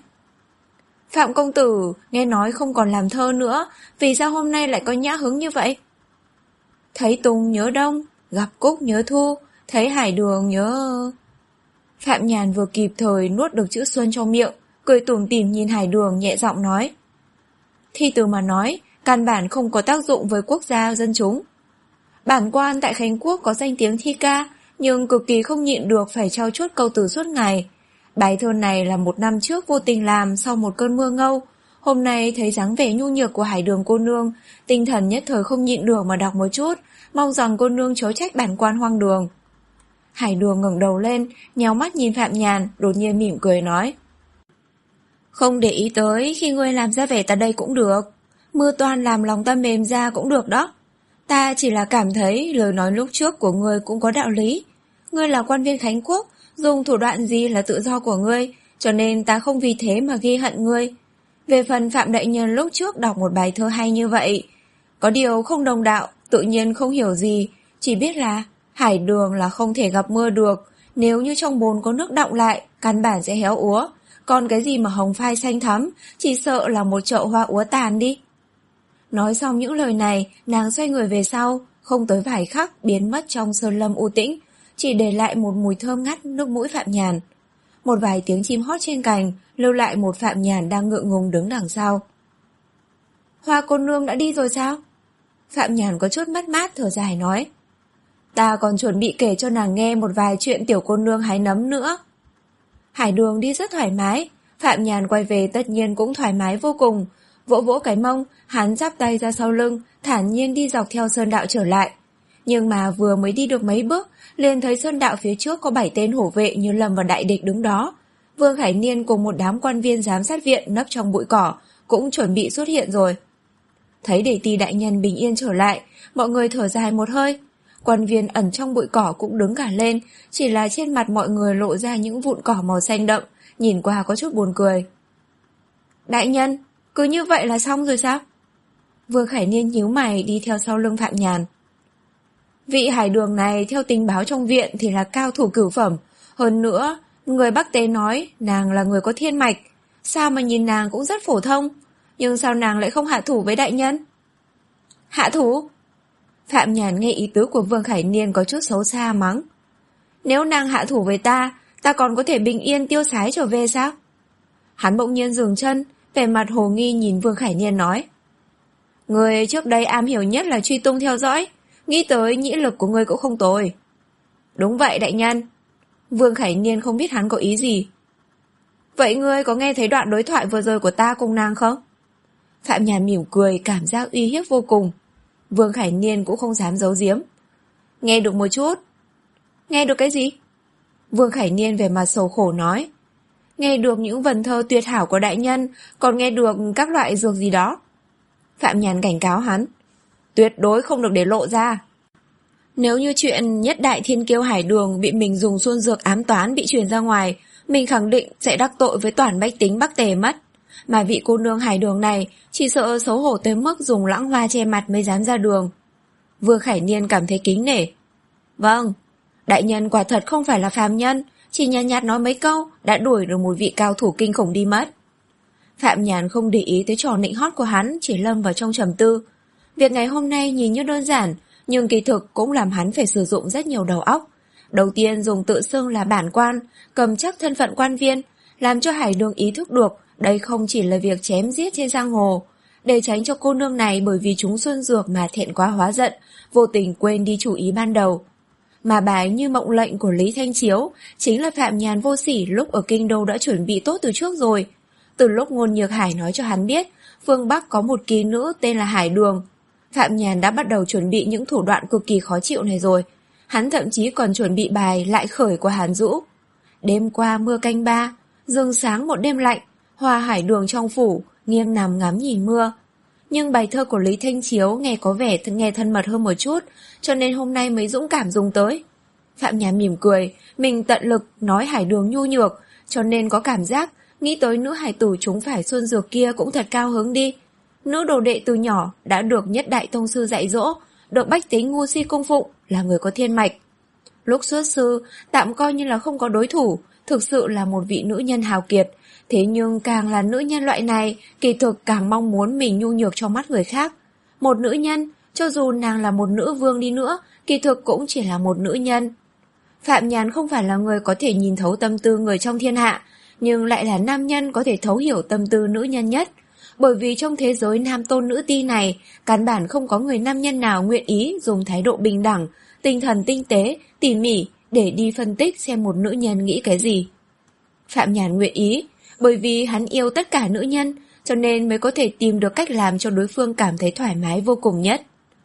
Phạm công tử, nghe nói không còn làm thơ nữa, vì sao hôm nay lại có nhã hứng như vậy? Thấy Tùng nhớ Đông, gặp Cúc nhớ Thu, thấy Hải Đường nhớ... Phạm Nhàn vừa kịp thời nuốt được chữ xuân trong miệng, cười tủm tỉm nhìn Hải Đường nhẹ giọng nói. Thi từ mà nói, căn bản không có tác dụng với quốc gia dân chúng. Bản quan tại Khánh Quốc có danh tiếng thi ca, nhưng cực kỳ không nhịn được phải trao chuốt câu từ suốt ngày. Bài thơ này là một năm trước vô tình làm sau một cơn mưa ngâu. Hôm nay thấy dáng vẻ nhu nhược của Hải Đường cô nương, tinh thần nhất thời không nhịn được mà đọc một chút, mong rằng cô nương chớ trách bản quan hoang đường. Hải Đường ngẩng đầu lên, nhéo mắt nhìn Phạm Nhàn, đột nhiên mỉm cười nói. Không để ý tới, khi ngươi làm ra vẻ ta đây cũng được. Mưa toan làm lòng ta mềm ra cũng được đó. Ta chỉ là cảm thấy lời nói lúc trước của ngươi cũng có đạo lý. Ngươi là quan viên Khánh Quốc, dùng thủ đoạn gì là tự do của ngươi, cho nên ta không vì thế mà ghi hận ngươi. Về phần Phạm đại nhân lúc trước đọc một bài thơ hay như vậy, có điều không đồng đạo, tự nhiên không hiểu gì, chỉ biết là Hải Đường là không thể gặp mưa được, nếu như trong bồn có nước đọng lại, căn bản sẽ héo úa, còn cái gì mà hồng phai xanh thắm, chỉ sợ là một chậu hoa úa tàn đi. Nói xong những lời này, nàng xoay người về sau, không tới vài khắc biến mất trong sơn lâm u tĩnh, chỉ để lại một mùi thơm ngắt nước mũi Phạm Nhàn. Một vài tiếng chim hót trên cành, lưu lại một Phạm Nhàn đang ngượng ngùng đứng đằng sau. Hoa cô nương đã đi rồi sao? Phạm Nhàn có chút mất mát thở dài nói. Ta còn chuẩn bị kể cho nàng nghe một vài chuyện tiểu cô nương hái nấm nữa. Hải Đường đi rất thoải mái, Phạm Nhàn quay về tất nhiên cũng thoải mái vô cùng. Vỗ vỗ cái mông, hắn chắp tay ra sau lưng, thản nhiên đi dọc theo sơn đạo trở lại. Nhưng mà vừa mới đi được mấy bước, liền thấy sơn đạo phía trước có bảy tên hổ vệ như lầm vào đại địch đứng đó. Vương Khải Niên cùng một đám quan viên giám sát viện nấp trong bụi cỏ, cũng chuẩn bị xuất hiện rồi. Thấy Đề Ti đại nhân bình yên trở lại, mọi người thở dài một hơi. Quan viên ẩn trong bụi cỏ cũng đứng cả lên, chỉ là trên mặt mọi người lộ ra những vụn cỏ màu xanh đậm, nhìn qua có chút buồn cười. Đại nhân, cứ như vậy là xong rồi sao? Vương Khải Niên nhíu mày đi theo sau lưng Phạm Nhàn. Vị Hải Đường này theo tình báo trong viện thì là cao thủ cửu phẩm. Hơn nữa, người Bắc Tế nói nàng là người có thiên mạch. Sao mà nhìn nàng cũng rất phổ thông. Nhưng sao nàng lại không hạ thủ với đại nhân? Hạ thủ? Phạm Nhàn nghe ý tứ của Vương Khải Niên có chút xấu xa mắng. Nếu nàng hạ thủ với ta, ta còn có thể bình yên tiêu sái trở về sao? Hắn bỗng nhiên dừng chân, vẻ mặt hồ nghi nhìn Vương Khải Niên nói. Người trước đây am hiểu nhất là truy tung theo dõi, nghĩ tới nhĩ lực của người cũng không tồi. Đúng vậy đại nhân. Vương Khải Niên không biết hắn có ý gì. Vậy ngươi có nghe thấy đoạn đối thoại vừa rồi của ta cùng nàng không? Phạm Nhàn mỉm cười, cảm giác uy hiếp vô cùng. Vương Khải Niên cũng không dám giấu giếm. Nghe được một chút. Nghe được cái gì? Vương Khải Niên về mặt sầu khổ nói. Nghe được những vần thơ tuyệt hảo của đại nhân, còn nghe được các loại dược gì đó. Phạm Nhàn cảnh cáo hắn. Tuyệt đối không được để lộ ra. Nếu như chuyện nhất đại thiên kiêu Hải Đường bị mình dùng xuân dược ám toán bị truyền ra ngoài, mình khẳng định sẽ đắc tội với toàn bách tính Bắc Tề mất. Mà vị cô nương Hải Đường này chỉ sợ xấu hổ tới mức dùng lãng hoa che mặt mới dám ra đường. Vương Khải Niên cảm thấy kính nể. Vâng, đại nhân quả thật không phải là phàm nhân, chỉ nhạt nhạt nói mấy câu đã đuổi được một vị cao thủ kinh khủng đi mất. Phạm Nhàn không để ý tới trò nịnh hót của hắn, chỉ lâm vào trong trầm tư. Việc ngày hôm nay nhìn như đơn giản, nhưng kỳ thực cũng làm hắn phải sử dụng rất nhiều đầu óc. Đầu tiên dùng tự xưng là bản quan, cầm chắc thân phận quan viên, làm cho Hải Đường ý thức được đây không chỉ là việc chém giết trên giang hồ. Để tránh cho cô nương này bởi vì chúng xuân dược mà thẹn quá hóa giận, vô tình quên đi chủ ý ban đầu. Mà bài như mộng lệnh của Lý Thanh Chiếu chính là Phạm Nhàn vô sỉ lúc ở kinh đô đã chuẩn bị tốt từ trước rồi. Từ lúc Ngôn Nhược Hải nói cho hắn biết phương Bắc có một kỳ nữ tên là Hải Đường, Phạm Nhàn đã bắt đầu chuẩn bị những thủ đoạn cực kỳ khó chịu này rồi. Hắn thậm chí còn chuẩn bị bài lại khởi của Hàn Dũ. Đêm qua mưa canh ba, rừng sáng một đêm lạnh, Hoa Hải Đường trong phủ, nghiêng nằm ngắm nhìn mưa. Nhưng bài thơ của Lý Thanh Chiếu nghe có vẻ nghe thân mật hơn một chút, cho nên hôm nay mới dũng cảm dùng tới. Phạm Nhàn mỉm cười, mình tận lực nói Hải Đường nhu nhược, cho nên có cảm giác nghĩ tới nữ hải tử chúng phải xuân dược kia cũng thật cao hứng đi. Nữ đồ đệ từ nhỏ đã được nhất đại tông sư dạy dỗ, được bách tính ngu si cung phụng, là người có thiên mạch. Lúc xuất sư, tạm coi như là không có đối thủ, thực sự là một vị nữ nhân hào kiệt. Thế nhưng càng là nữ nhân loại này, kỳ thực càng mong muốn mình nhu nhược trong mắt người khác. Một nữ nhân, cho dù nàng là một nữ vương đi nữa, kỳ thực cũng chỉ là một nữ nhân. Phạm Nhàn không phải là người có thể nhìn thấu tâm tư người trong thiên hạ, nhưng lại là nam nhân có thể thấu hiểu tâm tư nữ nhân nhất. Bởi vì trong thế giới nam tôn nữ ti này, căn bản không có người nam nhân nào nguyện ý dùng thái độ bình đẳng, tinh thần tinh tế, tỉ mỉ để đi phân tích xem một nữ nhân nghĩ cái gì. Phạm Nhàn nguyện ý, bởi vì hắn yêu tất cả nữ nhân, cho nên mới có thể tìm được cách làm cho đối phương cảm thấy thoải mái vô cùng nhất.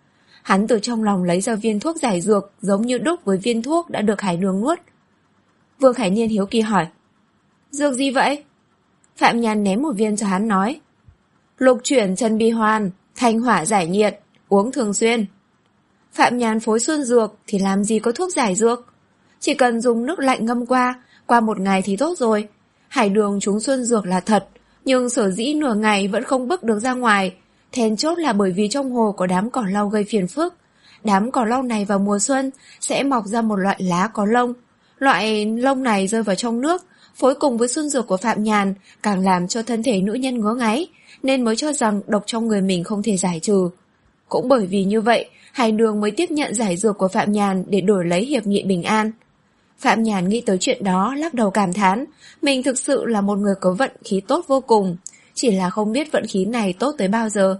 Hắn từ trong lòng lấy ra viên thuốc giải dược giống như đúc với viên thuốc đã được Hải Đường nuốt. Vương Khải Niên hiếu kỳ hỏi: Dược gì vậy? Phạm Nhàn ném một viên cho hắn nói: Lục chuyển chân bi hoan, thanh hỏa giải nhiệt, uống thường xuyên. Phạm Nhàn phối xuân dược thì làm gì có thuốc giải dược, chỉ cần dùng nước lạnh ngâm qua, qua một ngày thì tốt rồi. Hải Đường trúng xuân dược là thật, nhưng sở dĩ nửa ngày vẫn không bước được ra ngoài, then chốt là bởi vì trong hồ có đám cỏ lau gây phiền phức. Đám cỏ lau này vào mùa xuân sẽ mọc ra một loại lá có lông. Loại lông này rơi vào trong nước, phối cùng với xuân dược của Phạm Nhàn càng làm cho thân thể nữ nhân ngứa ngáy, nên mới cho rằng độc trong người mình không thể giải trừ. Cũng bởi vì như vậy, Hải Đường mới tiếp nhận giải dược của Phạm Nhàn để đổi lấy hiệp nghị bình an. Phạm Nhàn nghĩ tới chuyện đó, lắc đầu cảm thán, mình thực sự là một người có vận khí tốt vô cùng, chỉ là không biết vận khí này tốt tới bao giờ.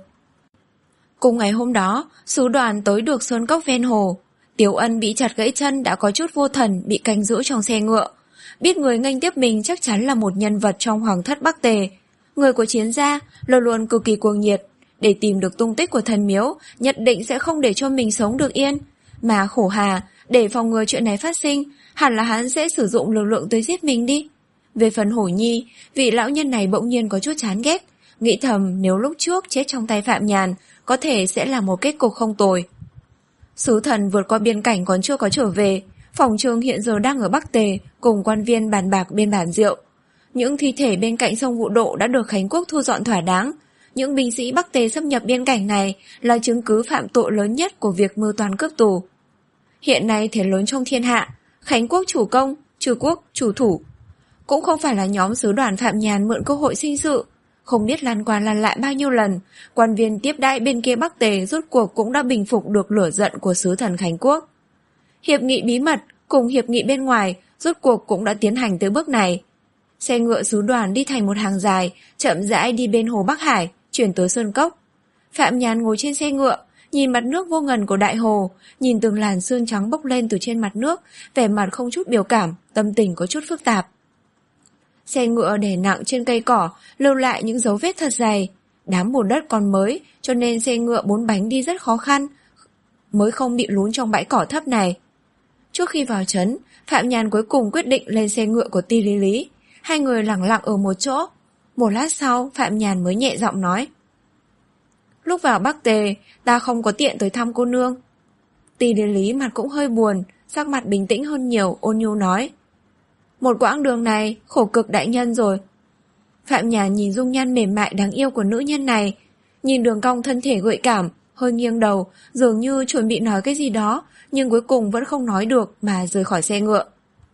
Cùng ngày hôm đó, sứ đoàn tới được sơn cốc ven hồ. Tiếu Ân bị chặt gãy chân đã có chút vô thần, bị canh giữ trong xe ngựa. Biết người nghênh tiếp mình chắc chắn là một nhân vật trong hoàng thất Bắc Tề. Người của chiến gia luôn luôn cực kỳ cuồng nhiệt, để tìm được tung tích của thần miếu, nhất định sẽ không để cho mình sống được yên. Mà khổ hà, để phòng ngừa chuyện này phát sinh, hẳn là hắn sẽ sử dụng lực lượng tới giết mình đi. Về phần Hổ Nhi, vị lão nhân này bỗng nhiên có chút chán ghét, nghĩ thầm nếu lúc trước chết trong tay Phạm Nhàn, có thể sẽ là một kết cục không tồi. Sứ thần vượt qua biên cảnh còn chưa có trở về, phòng trường hiện giờ đang ở Bắc Tề cùng quan viên bàn bạc bên bàn rượu. Những thi thể bên cạnh sông Vụ Độ đã được Khánh Quốc thu dọn thỏa đáng. Những binh sĩ Bắc Tề xâm nhập biên cảnh này là chứng cứ phạm tội lớn nhất của việc mưu toan cướp tù. Hiện nay thế lớn trong thiên hạ, Khánh Quốc chủ công, Trừ Quốc chủ thủ. Cũng không phải là nhóm sứ đoàn Phạm Nhàn mượn cơ hội sinh sự. Không biết lan qua lan lại bao nhiêu lần, quan viên tiếp đãi bên kia Bắc Tề rốt cuộc cũng đã bình phục được lửa giận của sứ thần Khánh Quốc. Hiệp nghị bí mật cùng hiệp nghị bên ngoài rốt cuộc cũng đã tiến hành tới bước này. Xe ngựa sứ đoàn đi thành một hàng dài, chậm rãi đi bên hồ Bắc Hải, chuyển tới Sơn Cốc. Phạm Nhàn ngồi trên xe ngựa, nhìn mặt nước vô ngần của đại hồ, nhìn từng làn sương trắng bốc lên từ trên mặt nước, vẻ mặt không chút biểu cảm, tâm tình có chút phức tạp. Xe ngựa đè nặng trên cây cỏ, lưu lại những dấu vết thật dày. Đám bùn đất còn mới, cho nên xe ngựa bốn bánh đi rất khó khăn, mới không bị lún trong bãi cỏ thấp này. Trước khi vào trấn, Phạm Nhàn cuối cùng quyết định lên xe ngựa của Ti Lý Lý. Hai người lặng lặng ở một chỗ. Một lát sau, Phạm Nhàn mới nhẹ giọng nói: Lúc vào Bắc Tề, ta không có tiện tới thăm cô nương. Ti Lý Lý mặt cũng hơi buồn, sắc mặt bình tĩnh hơn nhiều, ôn nhu nói: Một quãng đường này, khổ cực đại nhân rồi. Phạm Nhàn nhìn dung nhan mềm mại đáng yêu của nữ nhân này, nhìn đường cong thân thể gợi cảm, hơi nghiêng đầu, dường như chuẩn bị nói cái gì đó, nhưng cuối cùng vẫn không nói được mà rời khỏi xe ngựa.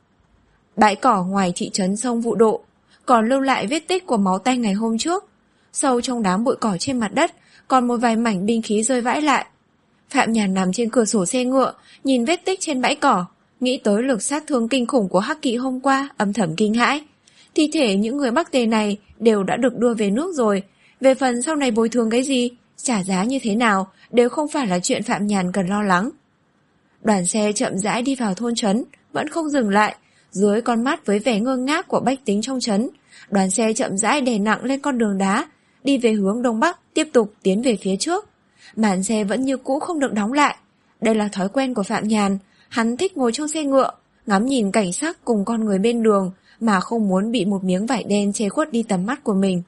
Bãi cỏ ngoài thị trấn sông Vụ Độ còn lưu lại vết tích của máu tanh ngày hôm trước. Sâu trong đám bụi cỏ trên mặt đất còn một vài mảnh binh khí rơi vãi lại. Phạm Nhàn nằm trên cửa sổ xe ngựa, nhìn vết tích trên bãi cỏ, nghĩ tới lực sát thương kinh khủng của Hắc Kỵ hôm qua, âm thầm kinh hãi. Thi thể những người Bắc Tề này đều đã được đưa về nước rồi. Về phần sau này bồi thường cái gì, trả giá như thế nào, đều không phải là chuyện Phạm Nhàn cần lo lắng. Đoàn xe chậm rãi đi vào thôn trấn, vẫn không dừng lại. Dưới con mắt với vẻ ngơ ngác của bách tính trong trấn, đoàn xe chậm rãi đè nặng lên con đường đá, đi về hướng đông bắc, tiếp tục tiến về phía trước. Màn xe vẫn như cũ không được đóng lại. Đây là thói quen của Phạm Nhàn, hắn thích ngồi trong xe ngựa, ngắm nhìn cảnh sắc cùng con người bên đường, mà không muốn bị một miếng vải đen che khuất đi tầm mắt của mình.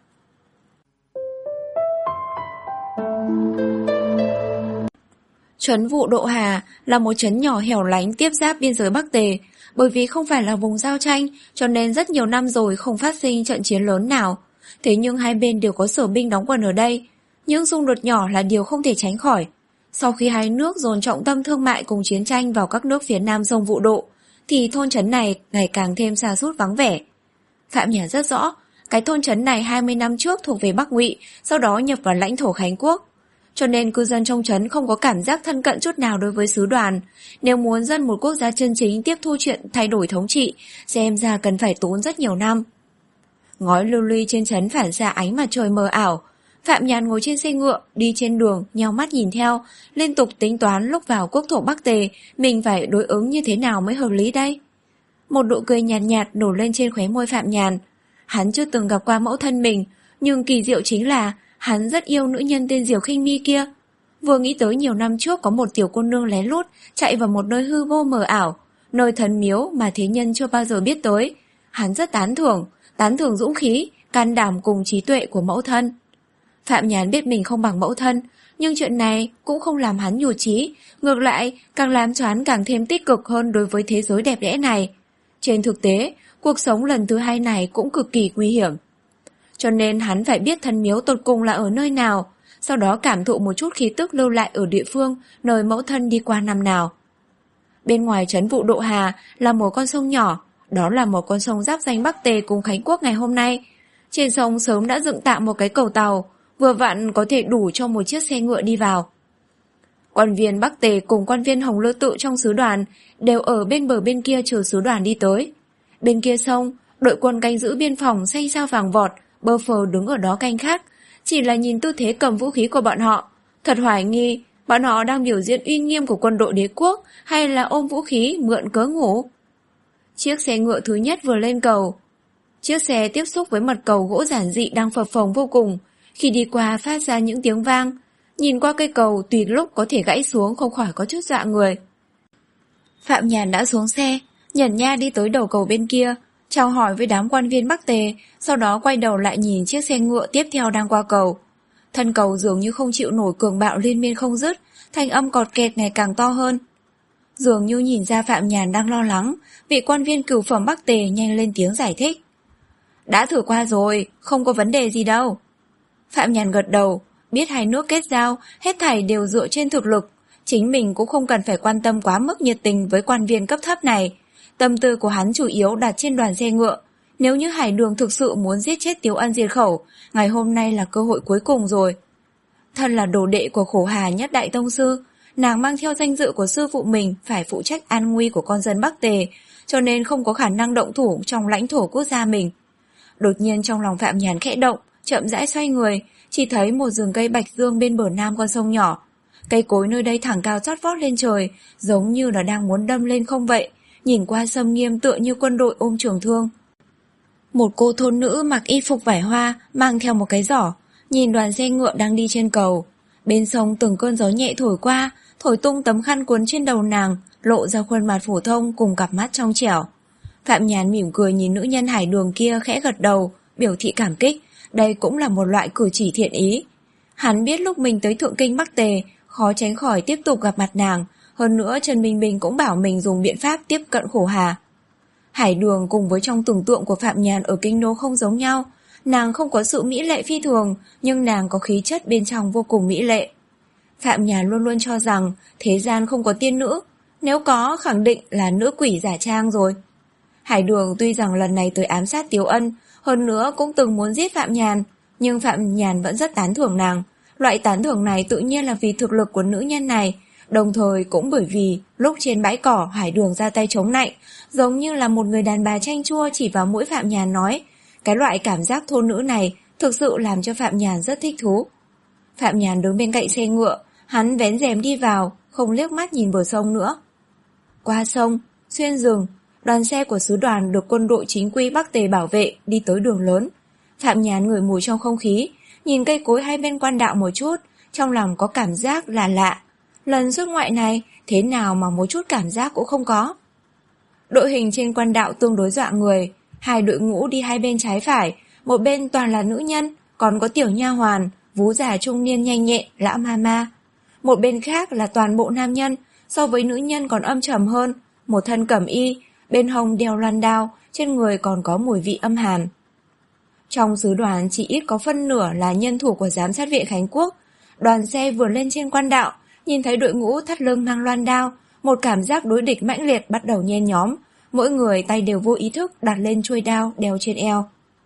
Trấn Vụ Độ Hà là một trấn nhỏ hẻo lánh tiếp giáp biên giới Bắc Tề. Bởi vì không phải là vùng giao tranh, cho nên rất nhiều năm rồi không phát sinh trận chiến lớn nào. Thế nhưng hai bên đều có sở binh đóng quân ở đây. Những xung đột nhỏ là điều không thể tránh khỏi. Sau khi hai nước dồn trọng tâm thương mại cùng chiến tranh vào các nước phía nam sông Vụ Độ, thì thôn trấn này ngày càng thêm sa sút vắng vẻ. Phạm Nhàn rất rõ, cái thôn trấn này hai mươi năm trước thuộc về Bắc Ngụy, sau đó nhập vào lãnh thổ Khánh Quốc. Cho nên cư dân trong trấn không có cảm giác thân cận chút nào đối với sứ đoàn. Nếu muốn dân một quốc gia chân chính tiếp thu chuyện thay đổi thống trị, xem ra cần phải tốn rất nhiều năm. Ngói lưu ly trên trấn phản xạ ánh mặt trời mờ ảo. Phạm Nhàn ngồi trên xe ngựa, đi trên đường, nheo mắt nhìn theo, liên tục tính toán lúc vào quốc thổ Bắc Tề, mình phải đối ứng như thế nào mới hợp lý đây. Một nụ cười nhạt nhạt nổi lên trên khóe môi Phạm Nhàn. Hắn chưa từng gặp qua mẫu thân mình, nhưng kỳ diệu chính là hắn rất yêu nữ nhân tên Diều Khinh Mi kia. Vừa nghĩ tới nhiều năm trước có một tiểu cô nương lén lút chạy vào một nơi hư vô mờ ảo, nơi thần miếu mà thế nhân chưa bao giờ biết tới. Hắn rất tán thưởng, tán thưởng dũng khí, can đảm cùng trí tuệ của mẫu thân. Phạm Nhàn biết mình không bằng mẫu thân, nhưng chuyện này cũng không làm hắn nhụt chí, ngược lại càng làm cho hắn càng thêm tích cực hơn đối với thế giới đẹp đẽ này. Trên thực tế, cuộc sống lần thứ hai này cũng cực kỳ nguy hiểm. Cho nên hắn phải biết thần miếu tột cùng là ở nơi nào, sau đó cảm thụ một chút khí tức lưu lại ở địa phương nơi mẫu thân đi qua năm nào. Bên ngoài trấn Vụ Độ Hà là một con sông nhỏ, đó là một con sông giáp danh Bắc Tề cùng Khánh Quốc ngày hôm nay. Trên sông sớm đã dựng tạm một cái cầu tàu, vừa vặn có thể đủ cho một chiếc xe ngựa đi vào. Quan viên Bắc Tề cùng quan viên Hồng Lư Tự trong sứ đoàn đều ở bên bờ bên kia chờ sứ đoàn đi tới. Bên kia sông, đội quân canh giữ biên phòng xanh sao vàng vọt, bơ phờ đứng ở đó canh khác. Chỉ là nhìn tư thế cầm vũ khí của bọn họ, thật hoài nghi bọn họ đang biểu diễn uy nghiêm của quân đội đế quốc hay là ôm vũ khí mượn cớ ngủ. Chiếc xe ngựa thứ nhất vừa lên cầu. Chiếc xe tiếp xúc với mặt cầu gỗ giản dị đang phập phồng vô cùng, khi đi qua phát ra những tiếng vang. Nhìn qua cây cầu tùy lúc có thể gãy xuống, không khỏi có chút dọa người. Phạm Nhàn đã xuống xe, nhẩn nha đi tới đầu cầu bên kia, chào hỏi với đám quan viên Bắc Tề, sau đó quay đầu lại nhìn chiếc xe ngựa tiếp theo đang qua cầu. Thân cầu dường như không chịu nổi cường bạo liên miên không dứt, thanh âm cọt kẹt ngày càng to hơn. Dường như nhìn ra Phạm Nhàn đang lo lắng, vị quan viên cửu phẩm Bắc Tề nhanh lên tiếng giải thích. Đã thử qua rồi, không có vấn đề gì đâu. Phạm Nhàn gật đầu, biết hai nước kết giao, hết thảy đều dựa trên thực lực. Chính mình cũng không cần phải quan tâm quá mức nhiệt tình với quan viên cấp thấp này. Tâm tư của hắn chủ yếu đặt trên đoàn xe ngựa. Nếu như Hải Đường thực sự muốn giết chết Tiếu Ân diệt khẩu, ngày hôm nay là cơ hội cuối cùng rồi. Thân là đồ đệ của Khổ Hà nhất đại tông sư, nàng mang theo danh dự của sư phụ mình phải phụ trách an nguy của con dân Bắc Tề, cho nên không có khả năng động thủ trong lãnh thổ quốc gia mình. Đột nhiên trong lòng Phạm Nhàn khẽ động, chậm rãi xoay người, chỉ thấy một rừng cây bạch dương bên bờ nam con sông nhỏ. Cây cối nơi đây thẳng cao chót vót lên trời, giống như là đang muốn đâm lên không vậy, nhìn qua xâm nghiêm tựa như quân đội ôm trường thương. Một cô thôn nữ mặc y phục vải hoa, mang theo một cái giỏ, nhìn đoàn xe ngựa đang đi trên cầu. Bên sông từng cơn gió nhẹ thổi qua, thổi tung tấm khăn cuốn trên đầu nàng, lộ ra khuôn mặt phổ thông cùng cặp mắt trong trẻo. Phạm Nhàn mỉm cười nhìn nữ nhân Hải Đường kia khẽ gật đầu, biểu thị cảm kích, đây cũng là một loại cử chỉ thiện ý. Hắn biết lúc mình tới Thượng Kinh Bắc Tề, khó tránh khỏi tiếp tục gặp mặt nàng, hơn nữa Trần Minh Bình cũng bảo mình dùng biện pháp tiếp cận Khổ Hà. Hải Đường cùng với trong tưởng tượng của Phạm Nhàn ở kinh đô không giống nhau, nàng không có sự mỹ lệ phi thường, nhưng nàng có khí chất bên trong vô cùng mỹ lệ. Phạm Nhàn luôn luôn cho rằng thế gian không có tiên nữ, nếu có khẳng định là nữ quỷ giả trang rồi. Hải Đường tuy rằng lần này tới ám sát Tiếu Ân, hơn nữa cũng từng muốn giết Phạm Nhàn, nhưng Phạm Nhàn vẫn rất tán thưởng nàng. Loại tán thưởng này tự nhiên là vì thực lực của nữ nhân này, đồng thời cũng bởi vì lúc trên bãi cỏ Hải Đường ra tay chống nạnh, giống như là một người đàn bà chanh chua chỉ vào mũi Phạm Nhàn nói. Cái loại cảm giác thôn nữ này thực sự làm cho Phạm Nhàn rất thích thú. Phạm Nhàn đứng bên cạnh xe ngựa, hắn vén rèm đi vào, không liếc mắt nhìn bờ sông nữa. Qua sông, xuyên rừng, đoàn xe của sứ đoàn được quân đội chính quy Bắc Tề bảo vệ đi tới đường lớn. Phạm Nhàn ngửi mùi trong không khí, nhìn cây cối hai bên quan đạo một chút, trong lòng có cảm giác là lạ. Lần xuất ngoại này, thế nào mà một chút cảm giác cũng không có. Đội hình trên quan đạo tương đối dọa người, hai đội ngũ đi hai bên trái phải, một bên toàn là nữ nhân, còn có tiểu nha hoàn, vú già trung niên nhanh nhẹn, lão ma ma. Một bên khác là toàn bộ nam nhân, so với nữ nhân còn âm trầm hơn, một thân cẩm y, bên hông đeo loan đao, trên người còn có mùi vị âm hàn. Trong sứ đoàn chỉ ít có phân nửa là nhân thủ của giám sát viện Khánh Quốc. Đoàn xe vừa lên trên quan đạo, nhìn thấy đội ngũ thắt lưng mang loan đao, một cảm giác đối địch mãnh liệt bắt đầu nhen nhóm, mỗi người tay đều vô ý thức đặt lên chuôi đao đeo trên eo.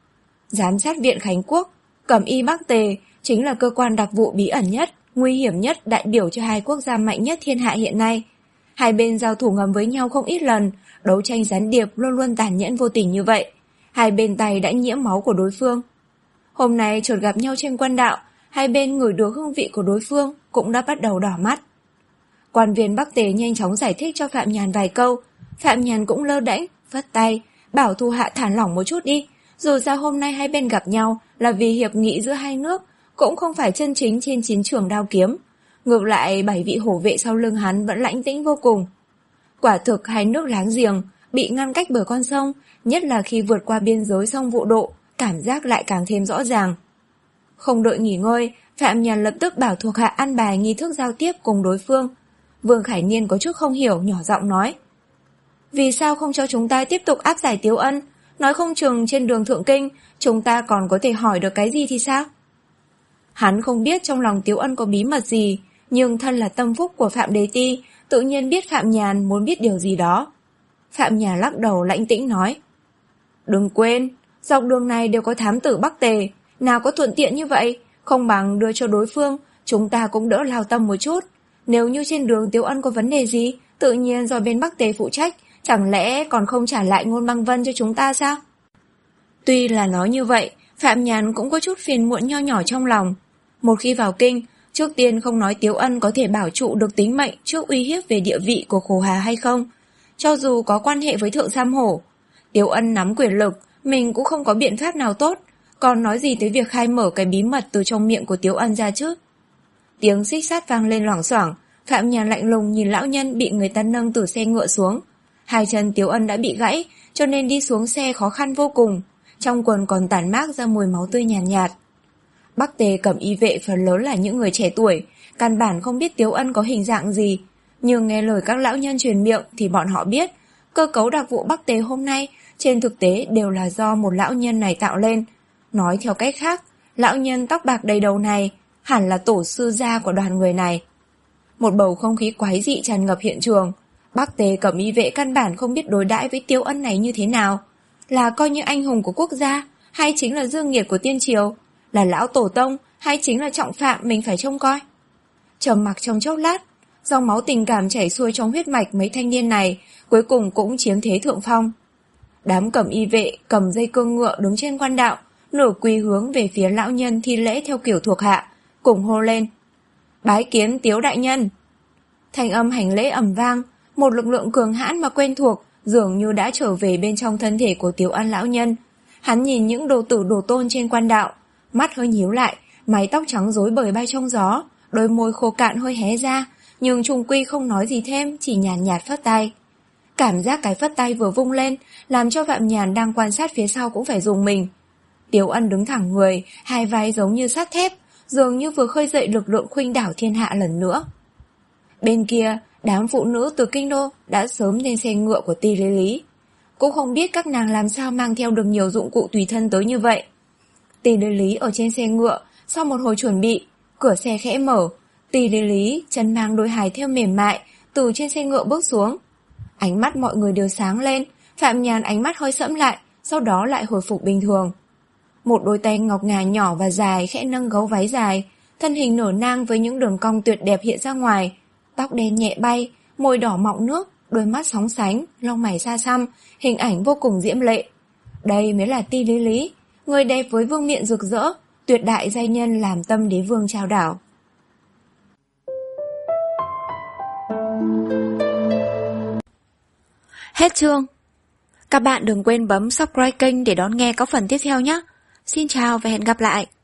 Giám sát viện Khánh Quốc, cẩm y Bắc Tề chính là cơ quan đặc vụ bí ẩn nhất, nguy hiểm nhất đại biểu cho hai quốc gia mạnh nhất thiên hạ hiện nay. Hai bên giao thủ ngầm với nhau không ít lần, đấu tranh gián điệp luôn luôn tàn nhẫn vô tình như vậy. Hai bên tay đã nhiễm máu của đối phương. Hôm nay chợt gặp nhau trên quan đạo, hai bên ngửi được hương vị của đối phương cũng đã bắt đầu đỏ mắt. Quan viên Bắc Tề nhanh chóng giải thích cho Phạm Nhàn vài câu. Phạm Nhàn cũng lơ đễnh, vất tay, bảo thu hạ thản lỏng một chút đi. Dù sao hôm nay hai bên gặp nhau là vì hiệp nghị giữa hai nước, cũng không phải chân chính trên chiến trường đao kiếm. Ngược lại bảy vị hổ vệ sau lưng hắn vẫn lãnh tĩnh vô cùng. Quả thực hai nước láng giềng bị ngăn cách bởi con sông, nhất là khi vượt qua biên giới sông Vụ Độ, cảm giác lại càng thêm rõ ràng. Không đợi nghỉ ngơi, Phạm Nhàn lập tức bảo thuộc hạ an bài nghi thức giao tiếp cùng đối phương. Vương Khải Niên có chút không hiểu, nhỏ giọng nói: Vì sao không cho chúng ta tiếp tục áp giải Tiếu Ân? Nói không chừng trên đường thượng kinh chúng ta còn có thể hỏi được cái gì thì sao? Hắn không biết trong lòng Tiếu Ân có bí mật gì, nhưng thân là tâm phúc của Phạm Đế Ti, tự nhiên biết Phạm Nhàn muốn biết điều gì đó. Phạm Nhàn lắc đầu lãnh tĩnh nói: Đừng quên, dọc đường này đều có thám tử Bắc Tề, nào có thuận tiện như vậy, không bằng đưa cho đối phương, chúng ta cũng đỡ lao tâm một chút. Nếu như trên đường Tiếu Ân có vấn đề gì, tự nhiên do bên Bắc Tề phụ trách, chẳng lẽ còn không trả lại Ngôn Băng Vân cho chúng ta sao? Tuy là nói như vậy, Phạm Nhàn cũng có chút phiền muộn nho nhỏ trong lòng. Một khi vào kinh, trước tiên không nói Tiếu Ân có thể bảo trụ được tính mệnh trước uy hiếp về địa vị của Khổ Hà hay không, cho dù có quan hệ với Thượng Sam Hổ, Tiếu Ân nắm quyền lực, mình cũng không có biện pháp nào tốt, còn nói gì tới việc khai mở cái bí mật từ trong miệng của Tiếu Ân ra chứ. Tiếng xích sắt vang lên loảng xoảng, Phạm Nhàn lạnh lùng nhìn lão nhân bị người ta nâng từ xe ngựa xuống. Hai chân Tiếu Ân đã bị gãy, cho nên đi xuống xe khó khăn vô cùng, trong quần còn tản mát ra mùi máu tươi nhàn nhạt, nhạt. Bắc Tề cẩm y vệ phần lớn là những người trẻ tuổi, căn bản không biết Tiếu Ân có hình dạng gì, nhưng nghe lời các lão nhân truyền miệng thì bọn họ biết, cơ cấu đặc vụ Bắc Tề hôm nay trên thực tế đều là do một lão nhân này tạo lên. Nói theo cách khác, lão nhân tóc bạc đầy đầu này hẳn là tổ sư gia của đoàn người này. Một bầu không khí quái dị tràn ngập hiện trường. Bắc Tề cẩm y vệ căn bản không biết đối đãi với Tiếu Ân này như thế nào, là coi như anh hùng của quốc gia, hay chính là dương nghiệt của tiên triều, là lão tổ tông, hay chính là trọng phạm mình phải trông coi. Trầm mặc trong chốc lát, dòng máu tình cảm chảy xuôi trong huyết mạch mấy thanh niên này cuối cùng cũng chiếm thế thượng phong. Đám cẩm y vệ cầm dây cương ngựa đứng trên quan đạo, nửa quỳ hướng về phía lão nhân thi lễ theo kiểu thuộc hạ, cùng hô lên: Bái kiến Tiếu đại nhân. Thanh âm hành lễ ầm vang, một lực lượng cường hãn mà quen thuộc dường như đã trở về bên trong thân thể của Tiếu Ân lão nhân. Hắn nhìn những đồ tử đồ tôn trên quan đạo, mắt hơi nhíu lại, mái tóc trắng rối bời bay trong gió, đôi môi khô cạn hơi hé ra, nhưng chung quy không nói gì thêm, chỉ nhàn nhạt, nhạt phất tay. Cảm giác cái phất tay vừa vung lên làm cho Phạm Nhàn đang quan sát phía sau cũng phải rùng mình. Tiếu Ân đứng thẳng người, hai vai giống như sắt thép, dường như vừa khơi dậy lực lượng khuynh đảo thiên hạ lần nữa. Bên kia, đám phụ nữ từ kinh đô đã sớm lên xe ngựa của Ti Lý Lý. Cũng không biết các nàng làm sao mang theo được nhiều dụng cụ tùy thân tới như vậy. Ti Lý Lý ở trên xe ngựa, sau một hồi chuẩn bị, cửa xe khẽ mở, Ti Lý Lý chân mang đôi hài theo mềm mại từ trên xe ngựa bước xuống. Ánh mắt mọi người đều sáng lên, Phạm Nhàn ánh mắt hơi sẫm lại, sau đó lại hồi phục bình thường. Một đôi tay ngọc ngà nhỏ và dài khẽ nâng gấu váy dài, thân hình nở nang với những đường cong tuyệt đẹp hiện ra ngoài, tóc đen nhẹ bay, môi đỏ mọng nước, đôi mắt sóng sánh, lông mày xa xăm, hình ảnh vô cùng diễm lệ. Đây mới là Ti Lý Lý, người đẹp với vương miện rực rỡ, tuyệt đại giai nhân làm tâm đế vương trao đảo. Hết chương. Các bạn đừng quên bấm subscribe kênh để đón nghe các phần tiếp theo nhé. Xin chào và hẹn gặp lại.